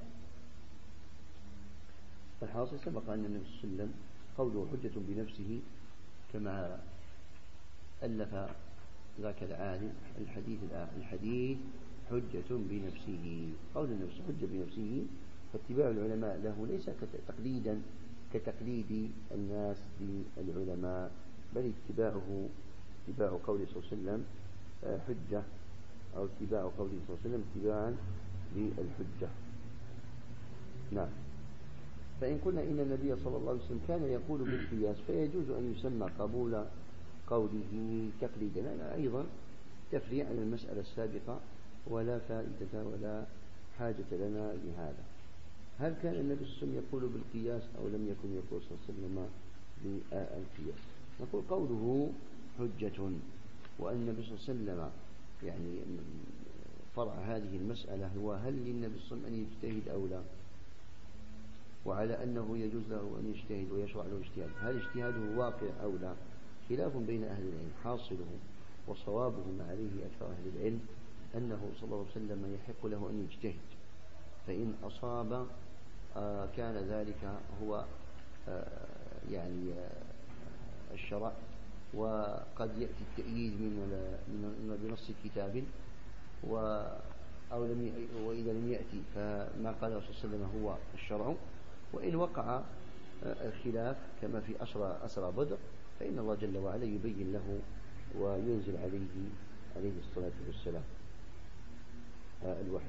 [SPEAKER 1] الحاصل سبق أن النبي صلى الله عليه وسلم قوله حجة بنفسه كما ألف ذاك العالم الحديث الحديث حجة بنفسه، قول النبي حجة بنفسه، فاتباع العلماء له ليس تقليدا كتقليد الناس للعلماء، بل اتباعه اتباع قوله صلى الله عليه وسلم حجة، أو اتباع قوله صلى الله عليه وسلم اتباعا للحجة. نعم. فإن قلنا إن النبي صلى الله عليه وسلم كان يقول بالقياس فيجوز أن يسمى قبول قوله تقليدا، لأن أيضا تفريع عن المسألة السابقة ولا فائدة ولا حاجة لنا لهذا. هل كان النبي صلى الله عليه وسلم يقول بالقياس أو لم يكن يقول صلى الله عليه وسلم بالقياس؟ نقول قوله حجة، وأن النبي صلى الله عليه وسلم يعني فرع هذه المسألة هو هل للنبي صلى الله عليه وسلم أن يجتهد أو لا، وعلى أنه يجوز له أن يجتهد ويشرع له اجتهاد، هل اجتهاده واقع أو لا؟ خلاف بين أهل العلم، حاصله وصوابه ما عليه أكثر أهل العلم أنه صلى الله عليه وسلم يحق له أن يجتهد، فإن أصاب آه كان ذلك هو آه يعني آه الشرع، وقد يأتي التأييد من بنص كتاب، أو لم وإذا لم يأتي فما قال الرسول صلى الله عليه وسلم هو الشرع. وإن وقع الخلاف كما في أسرى أسرى بدر فإن الله جل وعلا يبين له وينزل عليه عليه الصلاة والسلام الوحي.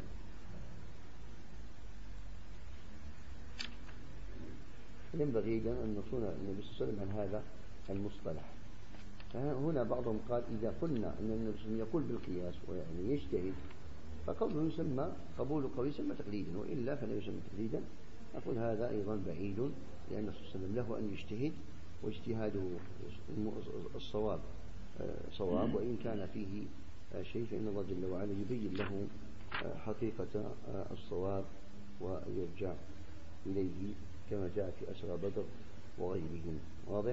[SPEAKER 1] ينبغي أن نصون النبي صلى الله عليه وسلم عن هذا المصطلح. هنا بعضهم قال إذا قلنا أن النبي صلى الله عليه وسلم يقول بالقياس ويعني يجتهد فقوله يسمى قبول قوله يسمى تقليدا، وإلا فلا يسمى تقليدا. أقول هذا أيضا بعيد، لأن الرسول صلى الله عليه وسلم له أن يجتهد، واجتهاده الصواب صواب، وإن كان فيه شيء فإن الله جل وعلا يبين له حقيقة الصواب ويرجع إليه كما جاء في أسرى بدر وغيرهم. واضح؟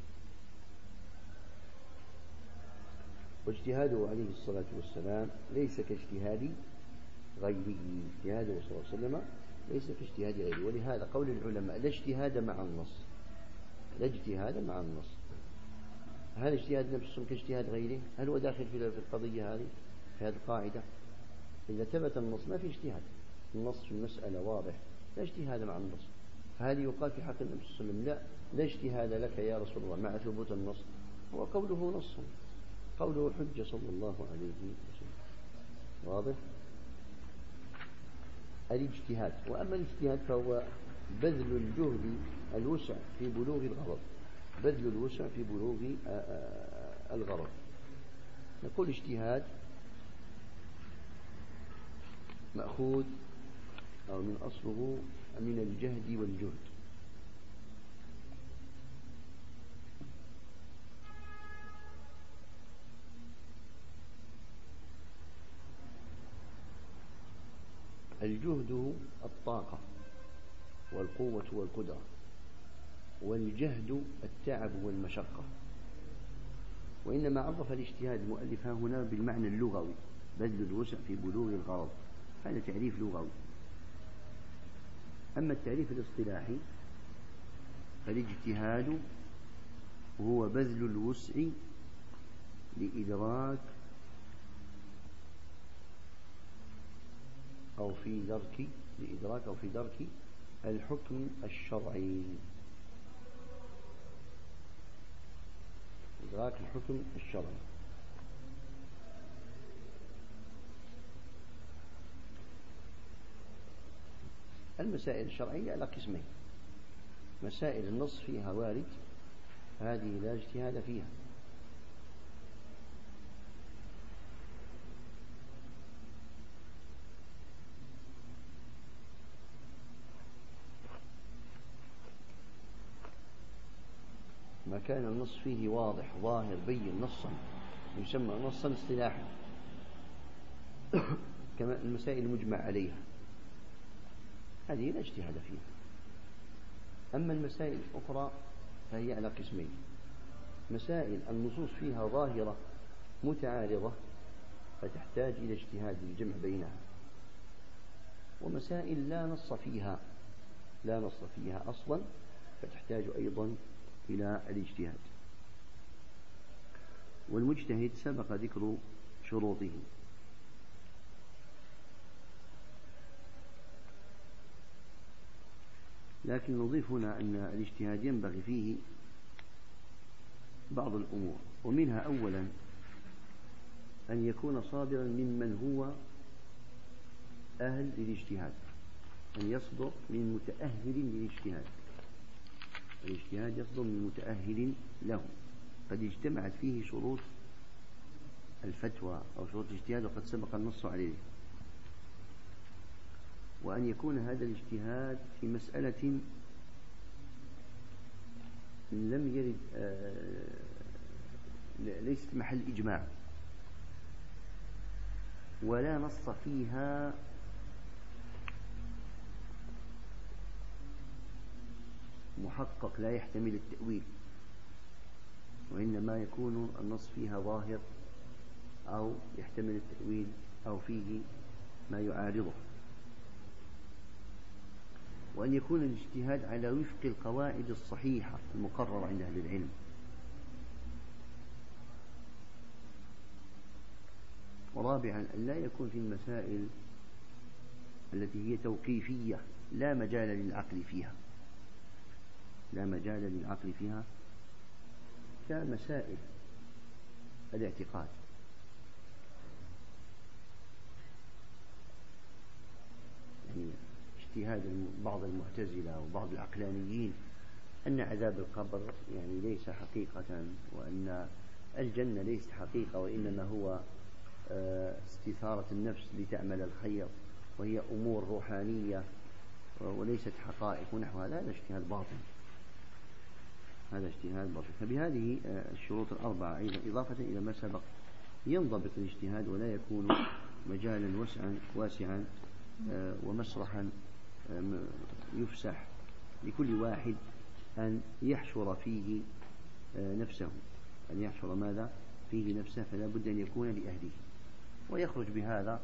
[SPEAKER 1] واجتهاده عليه الصلاة والسلام ليس كاجتهاد غيره، اجتهاده صلى الله عليه وسلم ليس كاجتهاد غيره. ولهذا قول العلماء لا اجتهاد مع النص، لا اجتهاد مع النص. هل اجتهاد نفسه كاجتهاد غيره؟ هل هو داخل في القضية هذه، في هذه القاعدة؟ إذا ثبت النص ما في اجتهاد، النص في المسألة واضح، لا اجتهاد مع النص. فهذه يقال في حق النبي صلى الله عليه وسلم لا لا اجتهاد لك يا رسول الله مع ثبوت النص، هو قوله نص، قوله حجة صلى الله عليه وسلم. واضح؟ الاجتهاد. وأما الاجتهاد فهو بذل الجهد الوسع في بلوغ الغرض، بذل الوسع في بلوغ الغرض. نقول اجتهاد مأخوذ أو من أصله من الجهد والجهد، الجهد الطاقة والقوة والقدرة، والجهد التعب والمشقة. وإنما عرف الاجتهاد المؤلف هنا بالمعنى اللغوي، بذل الوسع في بلوغ الغرض، هذا تعريف لغوي. أما التعريف الاصطلاحي فالاجتهاد هو بذل الوسع لإدراك أو في درك لإدراك أو في درك الحكم الشرعي، إدراك الحكم الشرعي. المسائل الشرعية على قسمين: مسائل النص فيها وارد، هذه لا اجتهاد فيها، ما كان النص فيه واضح ظاهر بين نصا يسمى نصا اصطلاحا، كما المسائل المجمع عليها هذه لا اجتهاد فيها. أما المسائل الأخرى فهي على قسمين: مسائل النصوص فيها ظاهرة متعارضة فتحتاج إلى اجتهاد الجمع بينها، ومسائل لا نص فيها لا نص فيها أصلا فتحتاج أيضا إلى الاجتهاد. والمجتهد سبق ذكر شروطه. لكن نضيف هنا أن الاجتهاد ينبغي فيه بعض الأمور، ومنها أولا أن يكون صادرا ممن هو أهل للاجتهاد، أن يصدر من متأهل للاجتهاد. الاجتهاد يصدر من متأهل له قد اجتمعت فيه شروط الفتوى أو شروط الاجتهاد وقد سبق النص عليه. وأن يكون هذا الاجتهاد في مسألة لم يرد ليست محل إجماع ولا نص فيها محقق لا يحتمل التأويل، وإنما يكون النص فيها ظاهر أو يحتمل التأويل أو فيه ما يعارضه. وأن يكون الاجتهاد على وفق القواعد الصحيحة المقررة عند أهل العلم. ورابعا أن لا يكون في المسائل التي هي توقيفية لا مجال للعقل فيها لا مجال للعقل فيها كمسائل الاعتقاد. يعني اجتهاد بعض المعتزلة وبعض العقلانيين أن عذاب القبر يعني ليس حقيقة، وأن الجنة ليست حقيقة وإنما هو استثارة النفس لتعمل الخير وهي أمور روحانية وليست حقائق ونحو هذا. هذا اجتهاد باطل هذا اجتهاد باطل. فبهذه الشروط الأربعة أيضا إضافة إلى ما سبق ينضبط الاجتهاد ولا يكون مجالا واسعا واسعا ومسرحا يفسح لكل واحد أن يحشر فيه نفسه أن يحشر ماذا فيه نفسه، فلا بد أن يكون لأهله. ويخرج بهذا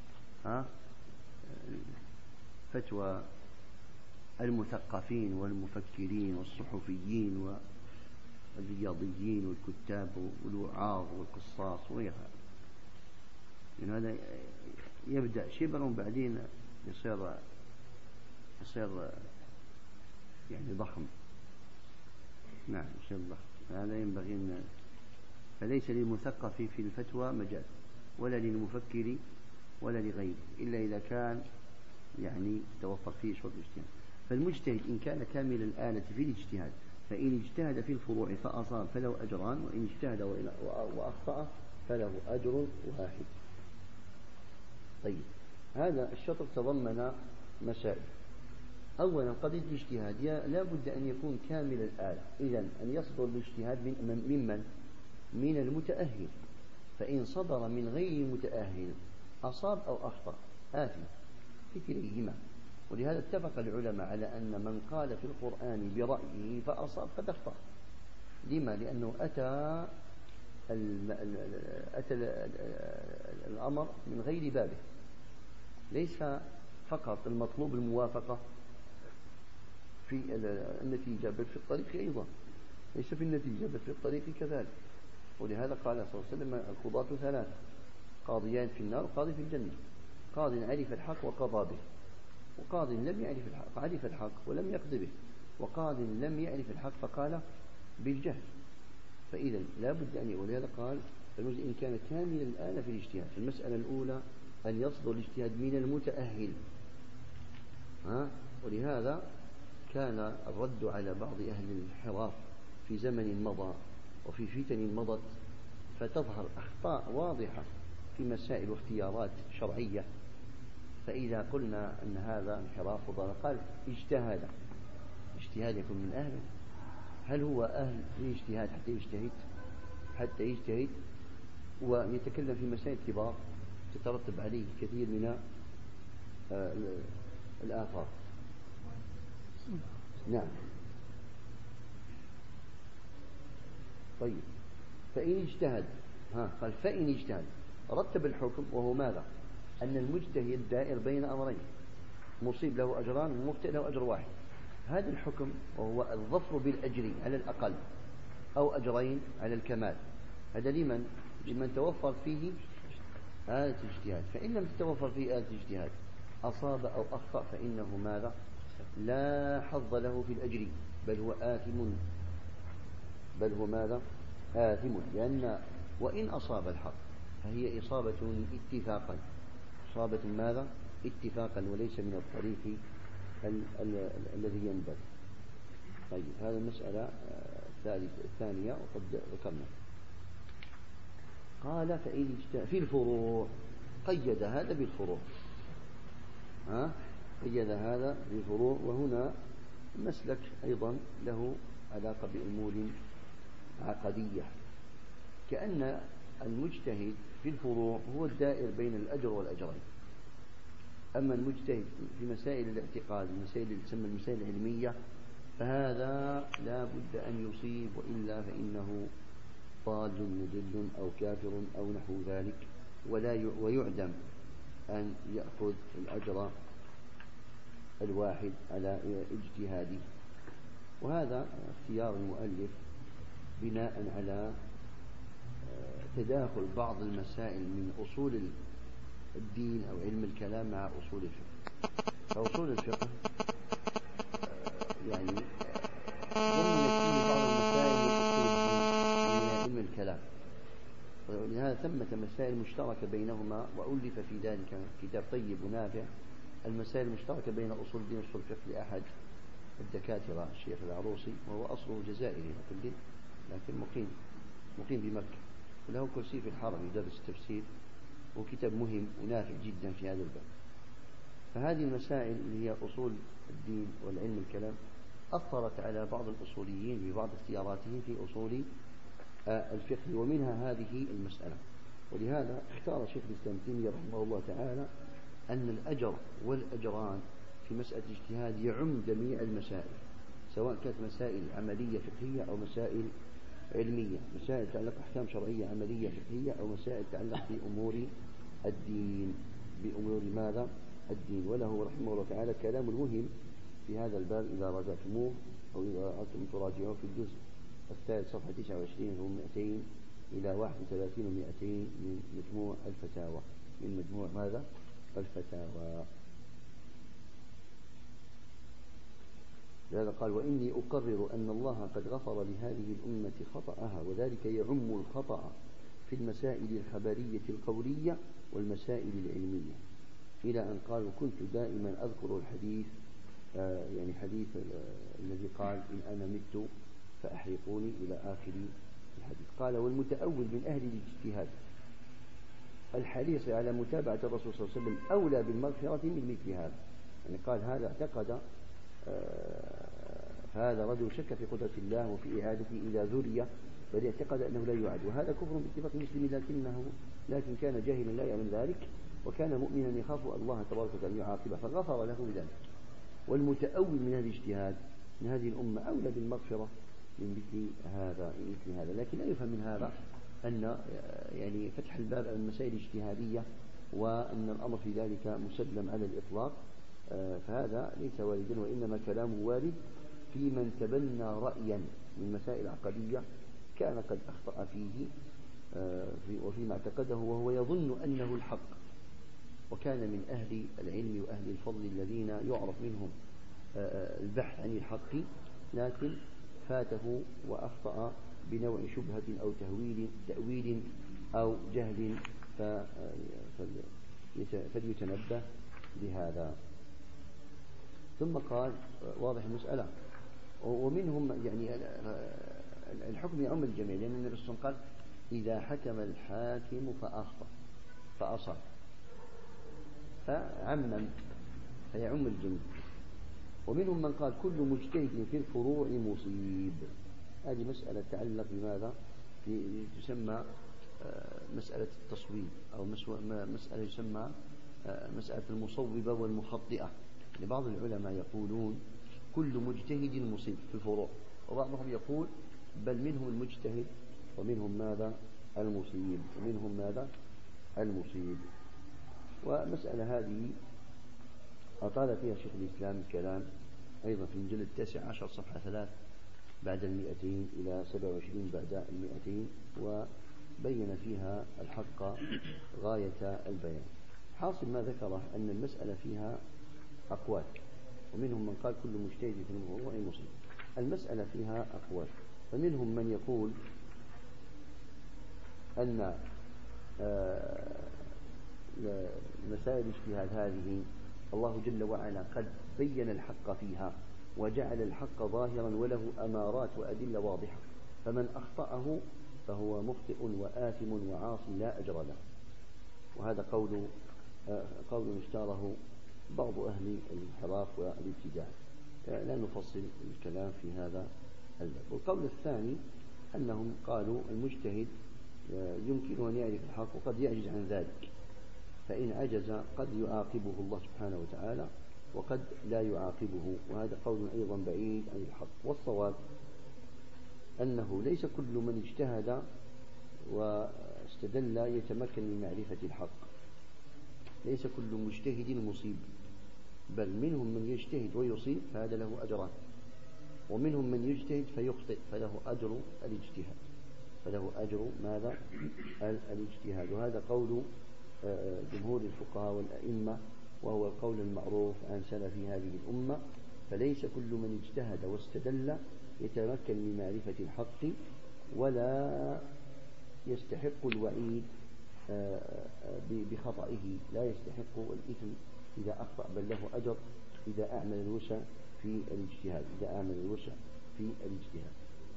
[SPEAKER 1] فتوى المثقفين والمفكرين والصحفيين والرياضيين والكتاب والوعاظ والقصاص وغيرها. يعني هذا يبدأ شبر وبعدين يصير يصير يعني ضخم. نعم يصير ضخم. هذا ينبغي أن فليس للمثقف في الفتوى مجال ولا للمفكر ولا لغيره إلا إذا كان يعني توفر فيه شروط الاجتهاد. فالمجتهد إن كان كامل الآلة في الاجتهاد فإن اجتهد في الفروع فأصاب فله أجران، وإن اجتهد وأخطأ فله أجر واحد. طيب هذا الشطر تضمن مسائل. أولا قضية الاجتهاد لا بد أن يكون كامل الآلة، إذن أن يصدر الاجتهاد من ممن من المتأهل، فإن صدر من غير المتأهل أصاب أو أخطأ آثم في كليهما. ولهذا اتفق العلماء على أن من قال في القرآن برأيه فأصاب قد أخطأ. لما؟ لأنه أتى أتى الأمر من غير بابه. ليس فقط المطلوب الموافقة في النتيجة بل في الطريق أيضا، ليس في النتيجة بل في الطريق كذلك. ولهذا قال صلى الله عليه وسلم القضاة ثلاث: قاضيان في النار وقاضي في الجنة. قاض عرف الحق وقضى به، وقاض لم يعرف الحق عرف الحق ولم يقضي به، وقاض لم يعرف الحق فقال بالجهل. فإذا لا بد أن يقول. ولهذا قال إن كان كامل الآن في الاجتهاد. المسألة الأولى أن يصدر الاجتهاد من المتأهل. ها؟ ولهذا كان الرد على بعض أهل الانحراف في زمن مضى وفي فتن مضت فتظهر أخطاء واضحة في مسائل واختيارات شرعية، فإذا قلنا أن هذا انحراف وضلال قال اجتهد. اجتهاد يكون من أهله. هل هو أهل الاجتهاد حتى يجتهد حتى يجتهد ويتكلم في مسائل كبار؟ تترتب عليه كثير من الآثار. نعم. طيب فإن اجتهد، ها قال فإن اجتهد رتب الحكم، وهو ماذا؟ أن المجتهد دائر بين أمرين، مصيب له أجران ومخطئ له أجر واحد. هذا الحكم وهو الظفر بالأجر على الأقل أو أجرين على الكمال، هذا لمن؟ لمن توفر فيه آلة الاجتهاد. فإن لم تتوفر فيه آلة الاجتهاد أصاب أو أخطأ فإنه ماذا؟ لا حظ له في الأجر، بل هو آثم، بل هو ماذا؟ آثم. لأن وإن أصاب الحق فهي إصابة اتفاقا، إصابة ماذا؟ اتفاقا، وليس من الطريق ال ال الذي ينبغي. طيب هذا المسألة الثانية وقد ذكرنا. قال فإن اجتهد في الفروع، قيد هذا بالفروع، ها قيد هذا بالفروع. وهنا مسلك أيضا له علاقة بأمور عقدية، كأن المجتهد في الفروع هو الدائر بين الأجر والأجرين. أما المجتهد في مسائل الاعتقاد، المسائل اللي تسمى المسائل العلمية، فهذا لا بد أن يصيب، وإلا فإنه ضال مضل أو كافر أو نحو ذلك، ولا ويعدم أن يأخذ الأجر الواحد على اجتهاده. وهذا اختيار المؤلف بناء على تداخل بعض المسائل من أصول الدين أو علم الكلام مع أصول الفقه. فأصول الفقه يعني ضمن فيه بعض المسائل من أصول الدين من علم الكلام، ولهذا ثمة مسائل مشتركة بينهما، وألف في ذلك كتاب طيب ونافع، المسائل المشتركة بين أصول الدين وأصول الفقه لأحد الدكاترة الشيخ العروسي، وهو أصله جزائري لكن لكن مقيم مقيم بمكة، وله كرسي في الحرم يدرس التفسير، وكتاب مهم ونافع جدا في هذا الباب. فهذه المسائل اللي هي أصول الدين والعلم الكلام أثرت على بعض الأصوليين ببعض اختياراتهم في أصول الفقه، ومنها هذه المسألة. ولهذا اختار شيخ الإسلام ابن تيمية رحمه الله تعالى أن الأجر والأجران في مسألة الاجتهاد يعم جميع المسائل، سواء كانت مسائل عملية فقهية أو مسائل علمية، مسائل تتعلق أحكام شرعية عملية فقهية أو مسائل تتعلق بأمور الدين، بأمور ماذا؟ الدين. وله رحمه الله تعالى كلام مهم في هذا الباب إذا راجعتموه أو إذا أردتم تراجعوه في الجزء الثالث صفحة تسعة وعشرين ومئتين إلى واحد وثلاثين ومئتين من مجموع الفتاوى، من مجموع ماذا؟ الفتاوى. لهذا قال: وإني أقرر أن الله قد غفر لهذه الأمة خطأها، وذلك يعم الخطأ في المسائل الخبرية القولية والمسائل العلمية، إلى أن قال: وكنت دائما أذكر الحديث، آه يعني حديث الذي قال: إن أنا مت فأحرقوني، إلى آخر الحديث. قال: والمتأول من أهل الاجتهاد الحريص على متابعة الرسول صلى الله عليه وسلم أولى بالمغفرة من مثل هذا. يعني قال هذا اعتقد فهذا رجل شك في قدرة الله وفي إعادته إذا ذري، بل اعتقد أنه لا يعاد، وهذا كفر باتفاق المسلمين، لكنه لكن كان جاهلا لا يعلم ذلك، وكان مؤمنا يخاف الله تبارك وتعالى يعاقبه فغفر له بذلك. والمتأول من هذا الاجتهاد من هذه الأمة أولى بالمغفرة من مثل هذا من مثل هذا لكن لا يفهم من هذا أن يعني فتح الباب على المسائل الاجتهادية وأن الأمر في ذلك مسلم على الإطلاق، فهذا ليس واردا، وإنما كلامه وارد في من تبنى رأيا من مسائل عقدية كان قد أخطأ فيه وفيما اعتقده وهو يظن أنه الحق، وكان من أهل العلم وأهل الفضل الذين يعرف منهم البحث عن الحق، لكن فاته وأخطأ بنوع شبهة أو تهويل تأويل أو جهل، فليتنبه لهذا. ثم قال: واضح المسألة. ومنهم يعني الحكم يعم الجميع، لأن النبي صلى الله عليه وسلم قال: إذا حكم الحاكم فأخطأ فأصاب، فعمم فيعم الجميع. ومنهم من قال: كل مجتهد في الفروع مصيب. هذه مسألة تتعلق بماذا؟ في تسمى مسألة التصويب أو مسألة يسمى مسألة المصوبة والمخطئة. لبعض العلماء يقولون كل مجتهد مصيب في الفروع، وبعضهم يقول بل منهم المجتهد ومنهم ماذا المصيب ومنهم ماذا المصيب. ومسألة هذه أطال فيها شيخ الإسلام الكلام أيضا في المجلد التاسع عشر صفحة ثلاث بعد المئتين إلى سبع وعشرين بعد المئتين، وبين فيها الحق غاية البيان. حاصل ما ذكره أن المسألة فيها أقوال، ومنهم من قال كل مجتهد في الموضوع مصيب. المسألة فيها أقوال، فمنهم من يقول أن مسائل الاجتهاد هذه الله جل وعلا قد بين الحق فيها وجعل الحق ظاهرا وله أمارات وأدلة واضحة، فمن أخطأه فهو مخطئ وآثم وعاص لا أجر له. وهذا قول قول اشتاره بعض أهل الانحراف والابتداع، لا نفصل الكلام في هذا الباب. والقول الثاني أنهم قالوا المجتهد يمكن أن يعرف الحق وقد يعجز عن ذلك، فإن عجز قد يعاقبه الله سبحانه وتعالى وقد لا يعاقبه، وهذا قول أيضا بعيد عن الحق. والصواب أنه ليس كل من اجتهد واستدل يتمكن من معرفة الحق، ليس كل مجتهد مصيب، بل منهم من يجتهد ويصيب فهذا له أجران، ومنهم من يجتهد فيخطئ فله أجر الاجتهاد فله أجر ماذا الاجتهاد. وهذا قول جمهور الفقهاء والأئمة، وهو القول المعروف عن سلف هذه الأمة. فليس كل من اجتهد واستدل يتمكن من معرفة الحق ولا يستحق الوعيد بخطئه، لا يستحق الإثم إذا أخطأ، بل له أجر إذا أعمل الوسع في الاجتهاد إذا أعمل الوسع في الاجتهاد.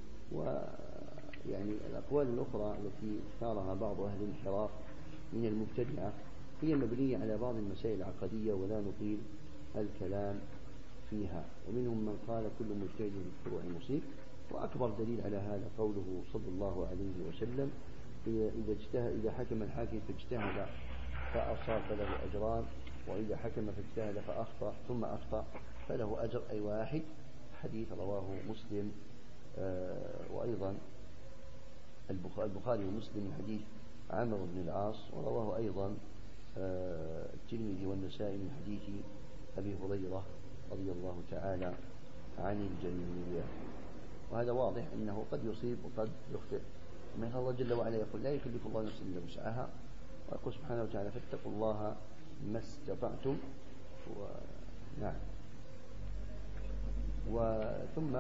[SPEAKER 1] ويعني الأقوال الأخرى التي اختارها بعض أهل الانحراف من المبتدعة هي مبنية على بعض المسائل العقدية ولا نطيل الكلام فيها. ومنهم من قال كل مجتهد في الفروع مصيب، وأكبر دليل على هذا قوله صلى الله عليه وسلم إذا اجتهد إذا حكم الحاكم فاجتهد فأصاب فله أجران، وإذا حكم فاجتهد فأخطأ ثم أخطأ فله أجر أي واحد. حديث رواه مسلم وأيضا البخاري ومسلم من حديث عمرو بن العاص، ورواه أيضا الترمذي والنسائي من حديث أبي هريرة رضي الله تعالى عن الجميع. وهذا واضح أنه قد يصيب وقد يخطئ. من الله جل وعلا يقول لا يكلف الله نفسا إلا وسعها، ويقول سبحانه وتعالى فاتقوا الله ما استطعتم. ونعم وثم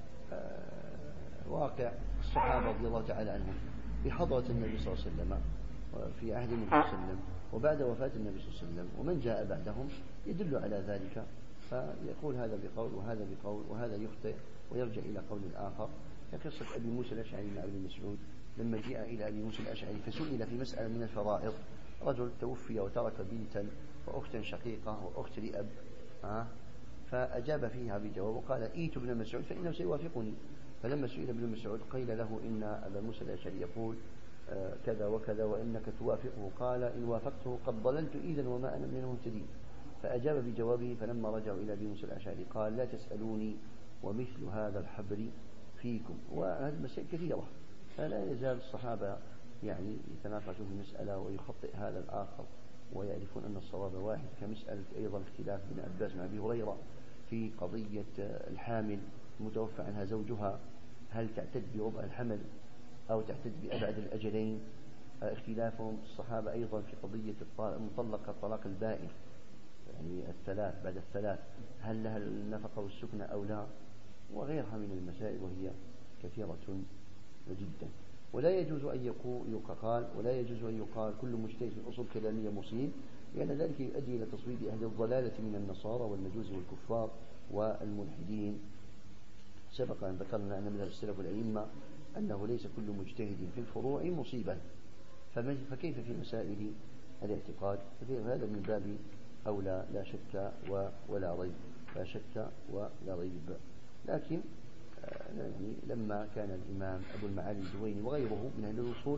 [SPEAKER 1] واقع الصحابة رضي الله تعالى عنهم بحضرة النبي صلى الله عليه وسلم في عهد النبي صلى الله عليه وسلم وبعد وفاة النبي صلى الله عليه وسلم، ومن جاء بعدهم يدل على ذلك، فيقول هذا بقول وهذا بقول وهذا يخطئ ويرجع إلى قول الآخر. كقصة أبي موسى الأشعري مع ابن مسعود لما جاء إلى أبي موسى الأشعري فسئل في مسألة من الفرائض، رجل توفي وترك بنتا وأختا شقيقة وأخت لأب، فأجاب فيها بجواب وقال إيت ابن مسعود فإنه سيوافقني. فلما سئل ابن مسعود قيل له إن أبا موسى الأشعري يقول كذا وكذا وإنك توافقه، قال إن وافقته قد ضللت إذن وما أنا من المهتدين. فأجاب بجوابه. فلما رجعوا إلى أبي موسى الأشعري قال لا تسألوني ومثل هذا الحبر فيكم. وهذه المسائل كثيرة، فلا يزال الصحابة يعني يتناقشون في مسألة ويخطئ هذا الآخر ويعرفون أن الصواب واحد، كمسألة أيضا اختلاف بن عباس مع أبي هريرة في قضية الحامل المتوفى عنها زوجها هل تعتد بربع الحمل أو تعتد بأبعد الأجلين. اختلافهم الصحابة أيضا في قضية المطلقة الطلاق البائن يعني الثلاث بعد الثلاث هل لها النفقة والسكنة أو لا، وغيرها من المسائل وهي كثيرة جدا. ولا يجوز أن يقال ولا يجوز أن يقال كل مجتهد في الأصول الكلامية مصيب، لأن يعني ذلك يؤدي إلى تصويب أهل الضلالة من النصارى والمجوس والكفار والملحدين. سبق أن ذكرنا أن من السلف والأئمة أنه ليس كل مجتهد في الفروع مصيبا، فكيف في مسائل الاعتقاد؟ هذا من باب أولى لا شك ولا ريب لا شك ولا ريب. لكن يعني لما كان الإمام أبو المعالي الجويني وغيره من أهل الأصول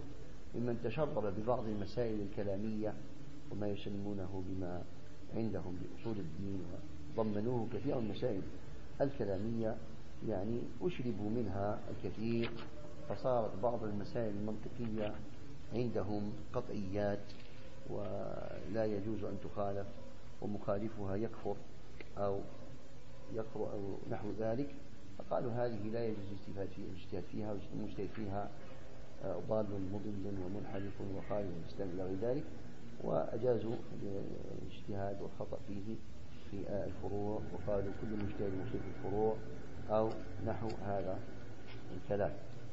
[SPEAKER 1] ممن تشرب ببعض المسائل الكلامية وما يسمونه بما عندهم بأصول الدين، وضمنوه كثير من المسائل الكلامية، يعني أشربوا منها الكثير، فصارت بعض المسائل المنطقية عندهم قطعيات ولا يجوز أن تخالف، ومخالفها يكفر أو يكفر أو نحو ذلك. فقالوا هذه لا يجوز الاجتهاد فيها، والمجتهد فيها ضال مضل ومنحرف وخارج الإسلام إلى غير ذلك، وأجازوا الاجتهاد والخطأ فيه في الفروع، وقالوا كل مجتهد مصيب في الفروع أو نحو هذا الكلام.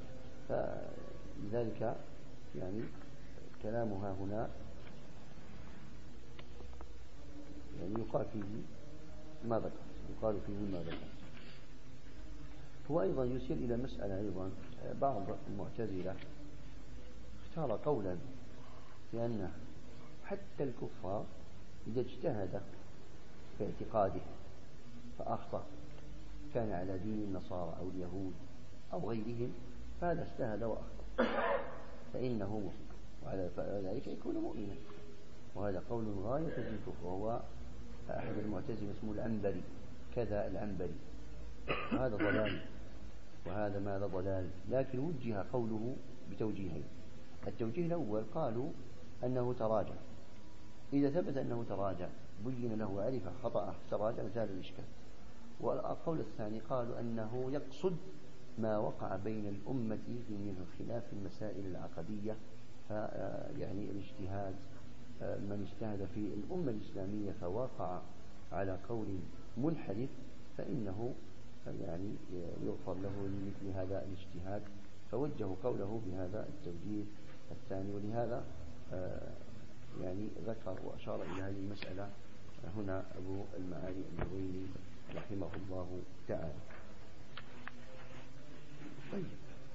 [SPEAKER 1] فلذلك يعني كلامها هنا يعني يقال فيه ما ذكر، يقال فيه ما ذكر. هو أيضا يشير إلى مسألة أيضا، بعض المعتزلة اختار قولا بأن حتى الكفار إذا اجتهد في اعتقاده فأخطأ، كان على دين النصارى أو اليهود أو غيرهم، فهذا اجتهد وأخطأ فإنه مسلم، وعلى ذلك يكون مؤمنا. وهذا قول غاية في الكفر، وهو أحد المعتزلة اسمه العنبري، كذا العنبري، وهذا ضلال وهذا ماذا ضلال. لكن وجه قوله بتوجيهين. التوجيه الأول قالوا أنه تراجع، إذا ثبت أنه تراجع بين له وعرف خطأه تراجع زال الإشكال. والقول الثاني قالوا أنه يقصد ما وقع بين الأمة من الخلاف في المسائل العقدية، يعني الاجتهاد، من اجتهد في الأمة الإسلامية فوقع على قول منحرف فإنه يعني يغفر له مثل هذا الاجتهاد، فوجهوا قوله بهذا التوجيه الثاني. ولهذا يعني ذكر وأشار إلى هذه المسألة هنا أبو المعالي الجويني رحمه الله تعالى. طيب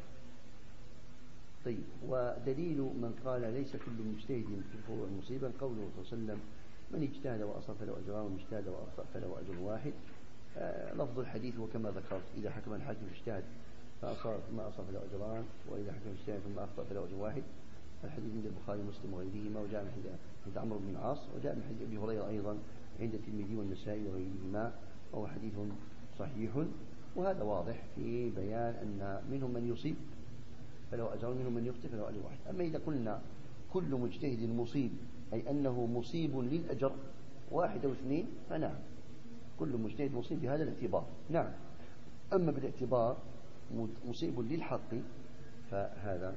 [SPEAKER 1] طيب ودليل من قال ليس كل مجتهد في الفروع مصيبا قوله صلى الله عليه وسلم من اجتهد وأصاب فله أجران ومن اجتهد وأخطأ فله أجر واحد. آه لفظ الحديث وكما ذكرت، إذا حكم الحاكم اجتهد فأصاب ثم أصاب فله أجران، وإذا حكم اجتهد ثم أخطأ فله أجر واحد. الحديث عند البخاري ومسلم وغيرهما، وجاء من حديث عمرو بن العاص، وجاء من حديث أبي هريرة أيضا عند الترمذي والنسائي وغيرهما، وهو حديث صحيح. وهذا واضح في بيان أن منهم من يصيب فله أجر، منهم من يخطئ فله أجر واحد. أما إذا قلنا كل مجتهد مصيب أي أنه مصيب للأجر واحد أو اثنين، فنعم كل مجتهد مصيب بهذا الاعتبار، نعم. أما بالاعتبار مصيب للحق فهذا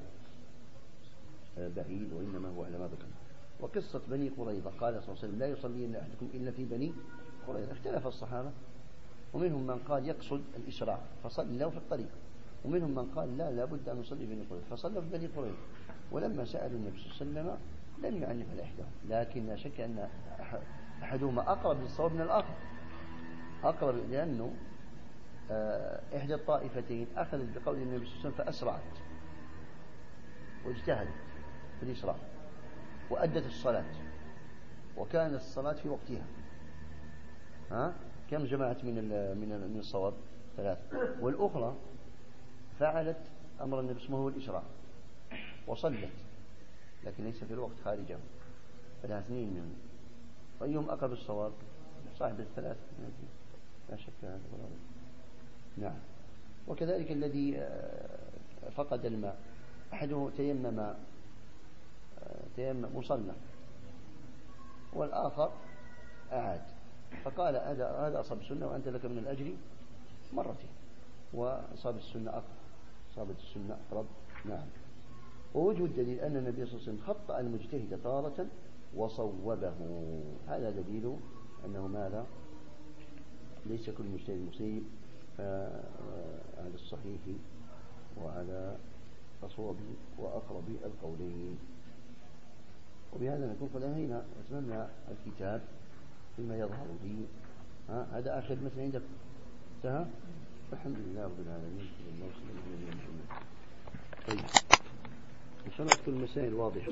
[SPEAKER 1] بعيد، وإنما هو على ما ذكر. وقصة بني قريظة قال صلى الله عليه وسلم لا يصلين أحدكم إلا في بني قريظة. اختلف الصحابة، ومنهم من قال يقصد الإسراع فصلوا في الطريق، ومنهم من قال لا لابد أن نصلي في بني قريظة فصلوا في بني قريظة. ولما سألوا النبي صلى الله عليه وسلم لم يعنف على إحداهم، لكن لا شك أن أحدهما أقرب للصواب من الآخر، أقرب لأنه إحدى الطائفتين أخذت بقول النبي صلى الله عليه وسلم فأسرعت واجتهدت في الإسراع وأدت الصلاة، وكانت الصلاة في وقتها. ها كم جماعة من من من الصواب؟ ثلاثة. والأخرى فعلت أمر النبي اسمه هو الإسراع وصلت، لكن ليس في الوقت خارجه، فلها اثنين منهم. فأيهم أقرب الصواب؟ صاحب الثلاث، لا شك هذا. نعم. وكذلك الذي فقد الماء، أحده تيمم تيمم مصلى، والآخر أعاد، فقال هذا هذا أصاب السنة وأنت لك من الأجر مرتين، وأصاب السنة أقرب، أصابت السنة أقرب. نعم. ووجه الدليل أن النبي صلى الله عليه وسلم خطأ المجتهد تارة وصوبه، هذا دليل أنه ماذا؟ ليس كل مجتهد مصيب، على الصحيح وعلى أصوب وأقرب القولين. وبهذا نكون قد انهينا واتممنا الكتاب فيما يظهر به. ها هذا آخر مثل عندكم انتهى. الحمد لله رب العالمين. طيب إن شاء الله تكون المسائل واضحة.